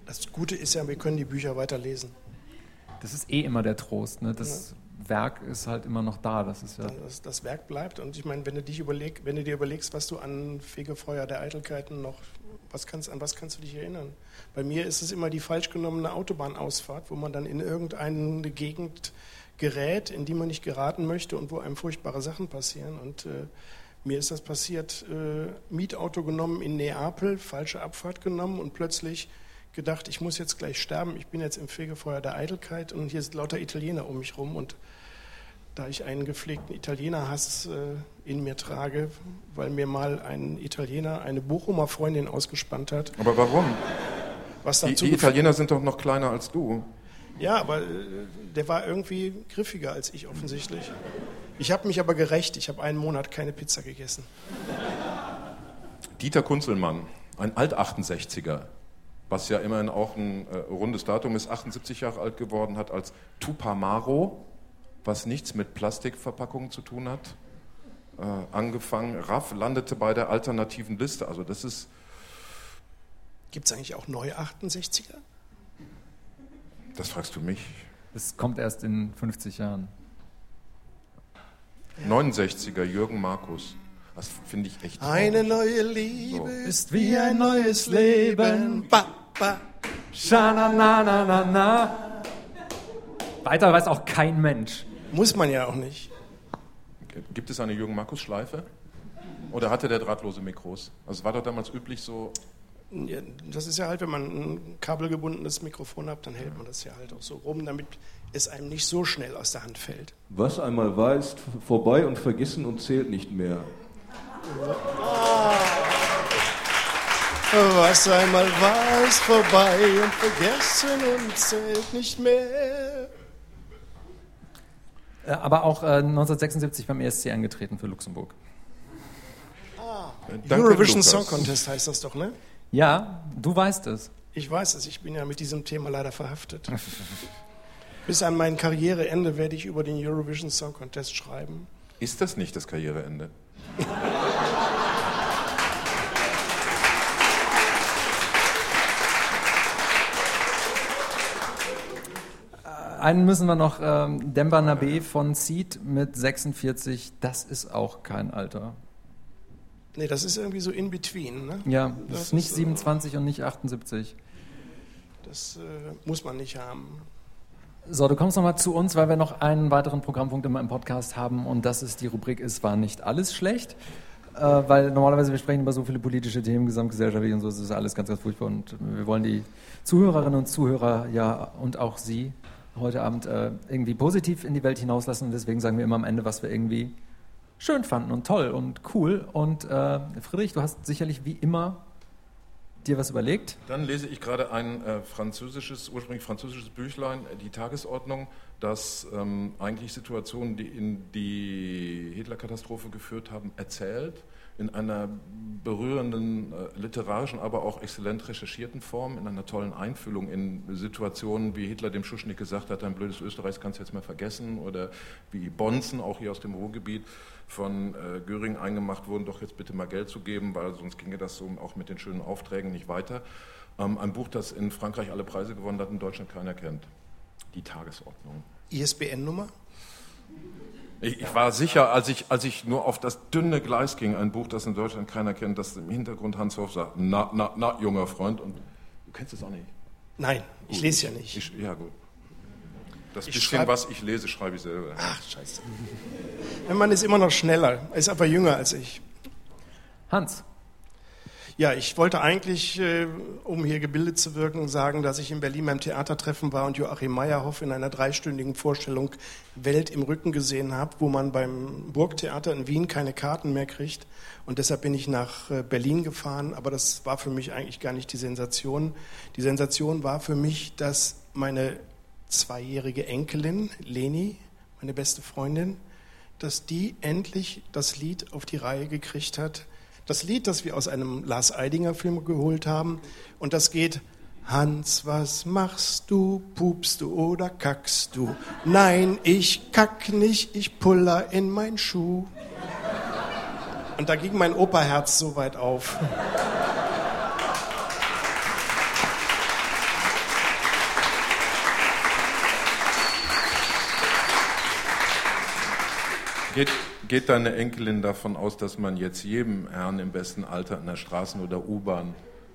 Das Gute ist ja, wir können die Bücher weiterlesen. Das ist eh immer der Trost, ne? Das ja. Werk ist halt immer noch da. Das ist ja das, das Werk bleibt. Und ich meine, wenn du dich überleg, wenn du dir überlegst, was du an Fegefeuer der Eitelkeiten noch, was kannst, an was kannst du dich erinnern? Bei mir ist es immer die falsch genommene Autobahnausfahrt, wo man dann in irgendeine Gegend gerät, in die man nicht geraten möchte und wo einem furchtbare Sachen passieren. Und äh, mir ist das passiert, äh, Mietauto genommen in Neapel, falsche Abfahrt genommen und plötzlich gedacht, ich muss jetzt gleich sterben, ich bin jetzt im Fegefeuer der Eitelkeit und hier sind lauter Italiener um mich rum und da ich einen gepflegten Italienerhass äh, in mir trage, weil mir mal ein Italiener eine Bochumer Freundin ausgespannt hat. Aber warum? Was die, die Italiener sind doch noch kleiner als du. Ja, aber äh, der war irgendwie griffiger als ich offensichtlich. Ich habe mich aber gerächt, ich habe einen Monat keine Pizza gegessen. Dieter Kunzelmann, ein Alt-achtundsechziger, was ja immerhin auch ein äh, rundes Datum ist, achtundsiebzig Jahre alt geworden, hat als Tupamaro, was nichts mit Plastikverpackungen zu tun hat, äh, angefangen. Raff landete bei der alternativen Liste. Also das ist... Gibt es eigentlich auch neue achtundsechziger? Das fragst du mich. Es kommt erst in fünfzig Jahren. neunundsechziger, Jürgen Markus. Das finde ich echt traurig. Eine neue Liebe so. Ist wie ein neues Leben. Ba, ba. Scha-na-na-na-na-na. Weiter weiß auch kein Mensch. Muss man ja auch nicht. Gibt es eine Jürgen Markus Schleife? Oder hatte der drahtlose Mikros? Also es war doch damals üblich so... Ja, das ist ja halt, wenn man ein kabelgebundenes Mikrofon hat, dann hält man das ja halt auch so rum, damit es einem nicht so schnell aus der Hand fällt. Was einmal war, ist vorbei und vergessen und zählt nicht mehr. Was einmal war, ist vorbei und vergessen und zählt nicht mehr. Aber auch äh, neunzehnhundertsechsundsiebzig beim E S C angetreten für Luxemburg. Ah, Danke, Eurovision Lukas. Song Contest heißt das doch, ne? Ja, du weißt es. Ich weiß es, ich bin ja mit diesem Thema leider verhaftet. Bis an mein Karriereende werde ich über den Eurovision Song Contest schreiben. Ist das nicht das Karriereende? Einen müssen wir noch, ähm, Demba Nabe von Seed mit sechsundvierzig, das ist auch kein Alter. Nee, das ist irgendwie so in between, ne? Ja, das, das ist nicht ist, siebenundzwanzig und nicht achtundsiebzig. Das äh, muss man nicht haben. So, du kommst nochmal zu uns, weil wir noch einen weiteren Programmpunkt immer im Podcast haben und das ist die Rubrik "Es war nicht alles schlecht", äh, weil normalerweise wir sprechen über so viele politische Themen, gesamtgesellschaftlich und so, das ist alles ganz, ganz furchtbar und wir wollen die Zuhörerinnen und Zuhörer ja und auch Sie heute Abend äh, irgendwie positiv in die Welt hinauslassen und deswegen sagen wir immer am Ende, was wir irgendwie schön fanden und toll und cool. Und äh, Friedrich, du hast sicherlich wie immer dir was überlegt. Dann lese ich gerade ein äh, französisches, ursprünglich französisches Büchlein, äh, die Tagesordnung, das ähm, eigentlich Situationen, die in die Hitler-Katastrophe geführt haben, erzählt. In einer berührenden, äh, literarischen, aber auch exzellent recherchierten Form, in einer tollen Einfühlung in Situationen, wie Hitler dem Schuschnigg gesagt hat, ein blödes Österreich kannst du jetzt mal vergessen, oder wie Bonzen, auch hier aus dem Ruhrgebiet, von äh, Göring eingemacht wurden, doch jetzt bitte mal Geld zu geben, weil sonst ginge das so auch mit den schönen Aufträgen nicht weiter. Ähm, ein Buch, das in Frankreich alle Preise gewonnen hat, in Deutschland keiner kennt. Die Tagesordnung. I S B N-Nummer? Ich, ich war sicher, als ich, als ich nur auf das dünne Gleis ging, ein Buch, das in Deutschland keiner kennt, dass im Hintergrund Hans Hoff sagt, na, na, na, junger Freund, und du kennst es auch nicht. Nein, ich Gut. lese ja nicht. Ich, ja, gut. Das Ich bisschen, schreib- was ich lese, schreibe ich selber. Ach, scheiße. Mein Mann ist immer noch schneller, er ist aber jünger als ich. Hans, Ja, ich wollte eigentlich, äh, um hier gebildet zu wirken, sagen, dass ich in Berlin beim Theatertreffen war und Joachim Meyerhoff in einer dreistündigen Vorstellung Welt im Rücken gesehen habe, wo man beim Burgtheater in Wien keine Karten mehr kriegt. Und deshalb bin ich nach äh, Berlin gefahren, aber das war für mich eigentlich gar nicht die Sensation. Die Sensation war für mich, dass meine zweijährige Enkelin, Leni, meine beste Freundin, dass die endlich das Lied auf die Reihe gekriegt hat. Das Lied, das wir aus einem Lars Eidinger-Film geholt haben. Und das geht: Hans, was machst du? Pupst du oder kackst du? Nein, ich kack nicht, ich puller in mein Schuh. Und da ging mein Operherz so weit auf. Geht, geht deine Enkelin davon aus, dass man jetzt jedem Herrn im besten Alter in der Straßen- oder U-Bahn...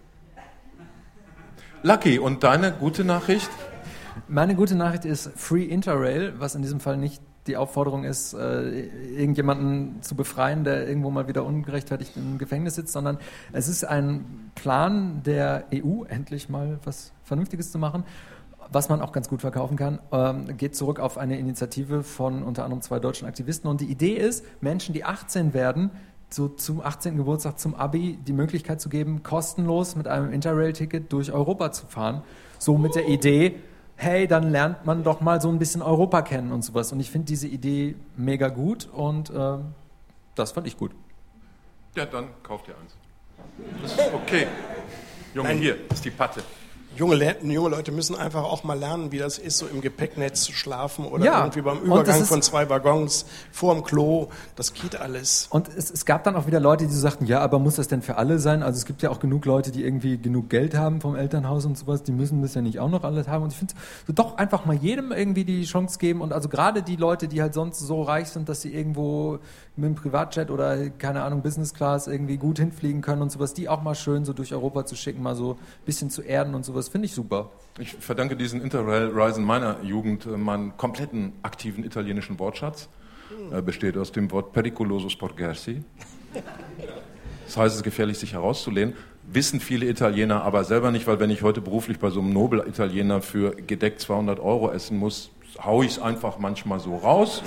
Lucky, und deine gute Nachricht? Meine gute Nachricht ist Free Interrail, was in diesem Fall nicht die Aufforderung ist, äh, irgendjemanden zu befreien, der irgendwo mal wieder ungerechtfertigt im Gefängnis sitzt, sondern es ist ein Plan der E U, endlich mal was Vernünftiges zu machen, was man auch ganz gut verkaufen kann, ähm, geht zurück auf eine Initiative von unter anderem zwei deutschen Aktivisten. Und die Idee ist, Menschen, die achtzehn werden, so zum achtzehnten Geburtstag, zum Abi, die Möglichkeit zu geben, kostenlos mit einem Interrail-Ticket durch Europa zu fahren. So mit der Idee, hey, dann lernt man doch mal so ein bisschen Europa kennen und sowas. Und ich finde diese Idee mega gut und äh, das fand ich gut. Ja, dann kauft ihr eins. Das ist okay. Junge, Nein. Hier ist die Patte. Junge, Le- junge Leute müssen einfach auch mal lernen, wie das ist, so im Gepäcknetz zu schlafen oder ja. irgendwie beim Übergang von zwei Waggons vorm Klo. Das geht alles. Und es, es gab dann auch wieder Leute, die so sagten, ja, aber muss das denn für alle sein? Also es gibt ja auch genug Leute, die irgendwie genug Geld haben vom Elternhaus und sowas, die müssen das ja nicht auch noch alles haben. Und ich finde, so doch einfach mal jedem irgendwie die Chance geben. Und also gerade die Leute, die halt sonst so reich sind, dass sie irgendwo mit dem Privatjet oder, keine Ahnung, Business Class irgendwie gut hinfliegen können und sowas, die auch mal schön so durch Europa zu schicken, mal so ein bisschen zu erden und sowas. Das finde ich super. Ich verdanke diesen Interrail-Reisen meiner Jugend äh, meinen kompletten aktiven italienischen Wortschatz. Hm. Äh, besteht aus dem Wort pericoloso sporgersi. Das heißt, es ist gefährlich, sich herauszulehnen. Wissen viele Italiener aber selber nicht, weil wenn ich heute beruflich bei so einem Nobel-Italiener für gedeckt zweihundert Euro essen muss, haue ich es einfach manchmal so raus.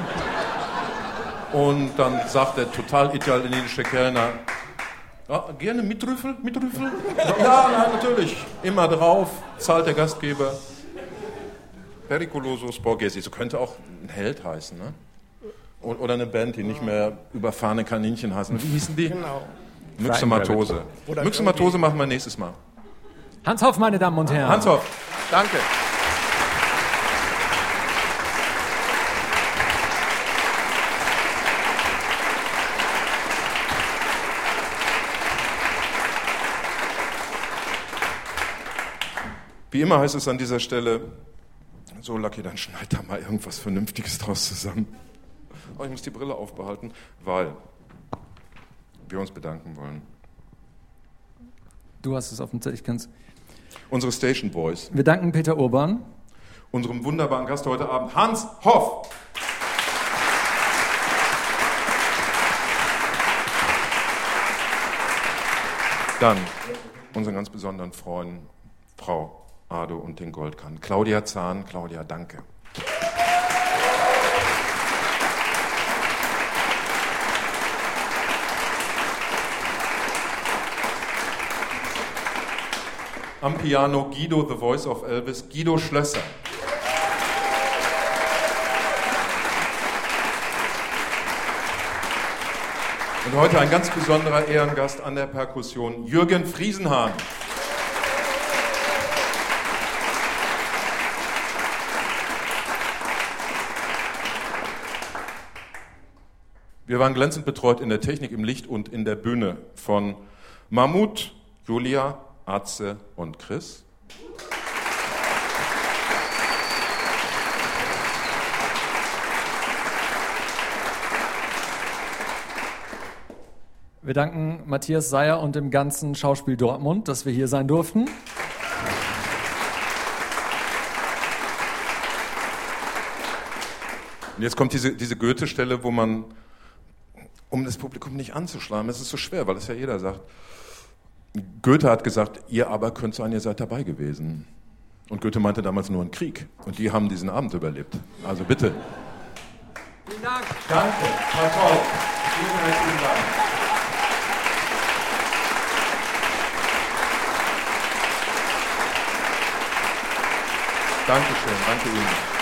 Und dann sagt der total italienische Kellner, ja, gerne mit Trüffel, mit Trüffel? Ja, nein, natürlich. Immer drauf, zahlt der Gastgeber. Pericoloso Sporgesi, so könnte auch ein Held heißen, ne? Oder eine Band, die nicht mehr überfahrene Kaninchen heißen. Wie hießen die? Genau. Myxomatose. Myxomatose machen wir nächstes Mal. Hans Hoff, meine Damen und Herren. Hans Hoff, danke. Wie immer heißt es an dieser Stelle, so Lucky, dann schneid da mal irgendwas Vernünftiges draus zusammen. Aber ich muss die Brille aufbehalten, weil wir uns bedanken wollen. Du hast es auf dem Zettel, ich kann's. Unsere Station Boys. Wir danken Peter Urban. Unserem wunderbaren Gast heute Abend, Hans Hoff. Dann unseren ganz besonderen Freunden, Frau Ado und den Goldkahn. Claudia Zahn. Claudia, danke. Am Piano Guido, the voice of Elvis, Guido Schlösser. Und heute ein ganz besonderer Ehrengast an der Perkussion, Jürgen Friesenhahn. Wir waren glänzend betreut in der Technik, im Licht und in der Bühne von Mahmoud, Julia, Atze und Chris. Wir danken Matthias Seyer und dem ganzen Schauspiel Dortmund, dass wir hier sein durften. Und jetzt kommt diese, diese Goethe-Stelle, wo man, um das Publikum nicht anzuschlagen, das ist so schwer, weil es ja jeder sagt. Goethe hat gesagt, ihr aber könnt sein, ihr seid dabei gewesen. Und Goethe meinte damals nur einen Krieg. Und die haben diesen Abend überlebt. Also bitte. Vielen Dank. Danke, war toll. Vielen herzlichen Dank. Dankeschön, danke Ihnen.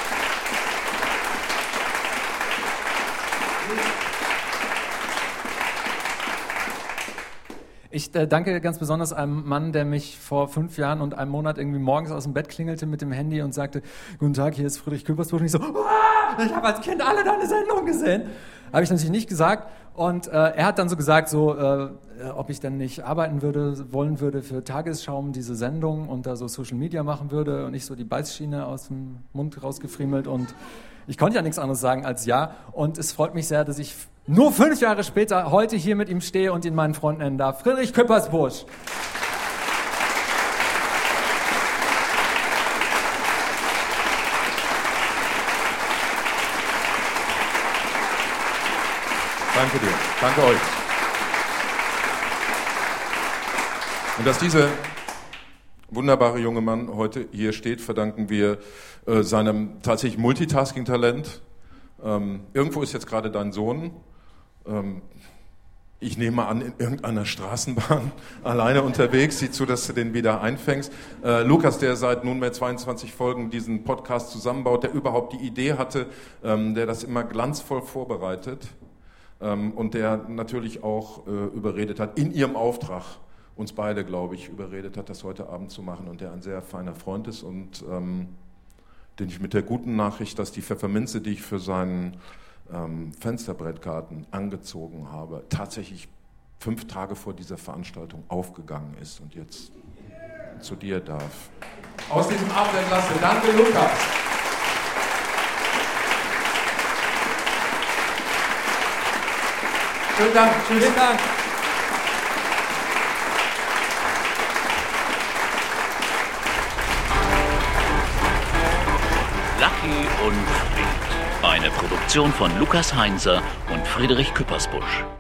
Ich äh, danke ganz besonders einem Mann, der mich vor fünf Jahren und einem Monat irgendwie morgens aus dem Bett klingelte mit dem Handy und sagte, guten Tag, hier ist Friedrich Küppersbusch. Und ich so, ah, ich habe als Kind alle deine Sendungen gesehen. Habe ich natürlich nicht gesagt. Und äh, er hat dann so gesagt, so, äh, ob ich denn nicht arbeiten würde, wollen würde für Tagesschaum, diese Sendung und da so Social Media machen würde und ich so die Beißschiene aus dem Mund rausgefriemelt und ich konnte ja nichts anderes sagen als ja. Und es freut mich sehr, dass ich nur fünf Jahre später heute hier mit ihm stehe und ihn meinen Freund nennen darf. Friedrich Küppersbusch. Danke dir. Danke euch. Und dass dieser wunderbare junge Mann heute hier steht, verdanken wir äh, seinem tatsächlich Multitasking-Talent. Ähm, irgendwo ist jetzt gerade dein Sohn. Ähm, ich nehme an, in irgendeiner Straßenbahn alleine unterwegs. Sieh zu, dass du den wieder einfängst. Äh, Lukas, der seit nunmehr zweiundzwanzig Folgen diesen Podcast zusammenbaut, der überhaupt die Idee hatte, ähm, der das immer glanzvoll vorbereitet. Ähm, und der natürlich auch äh, überredet hat, in ihrem Auftrag, uns beide, glaube ich, überredet hat, das heute Abend zu machen und der ein sehr feiner Freund ist und ähm, den ich mit der guten Nachricht, dass die Pfefferminze, die ich für seinen ähm, Fensterbrettgarten angezogen habe, tatsächlich fünf Tage vor dieser Veranstaltung aufgegangen ist und jetzt zu dir darf. Aus diesem Abend entlasse. Danke, Lukas. Vielen Dank. Tschüss. Vielen Dank. Lucky und Wild. Eine Produktion von Lukas Heinzer und Friedrich Küppersbusch.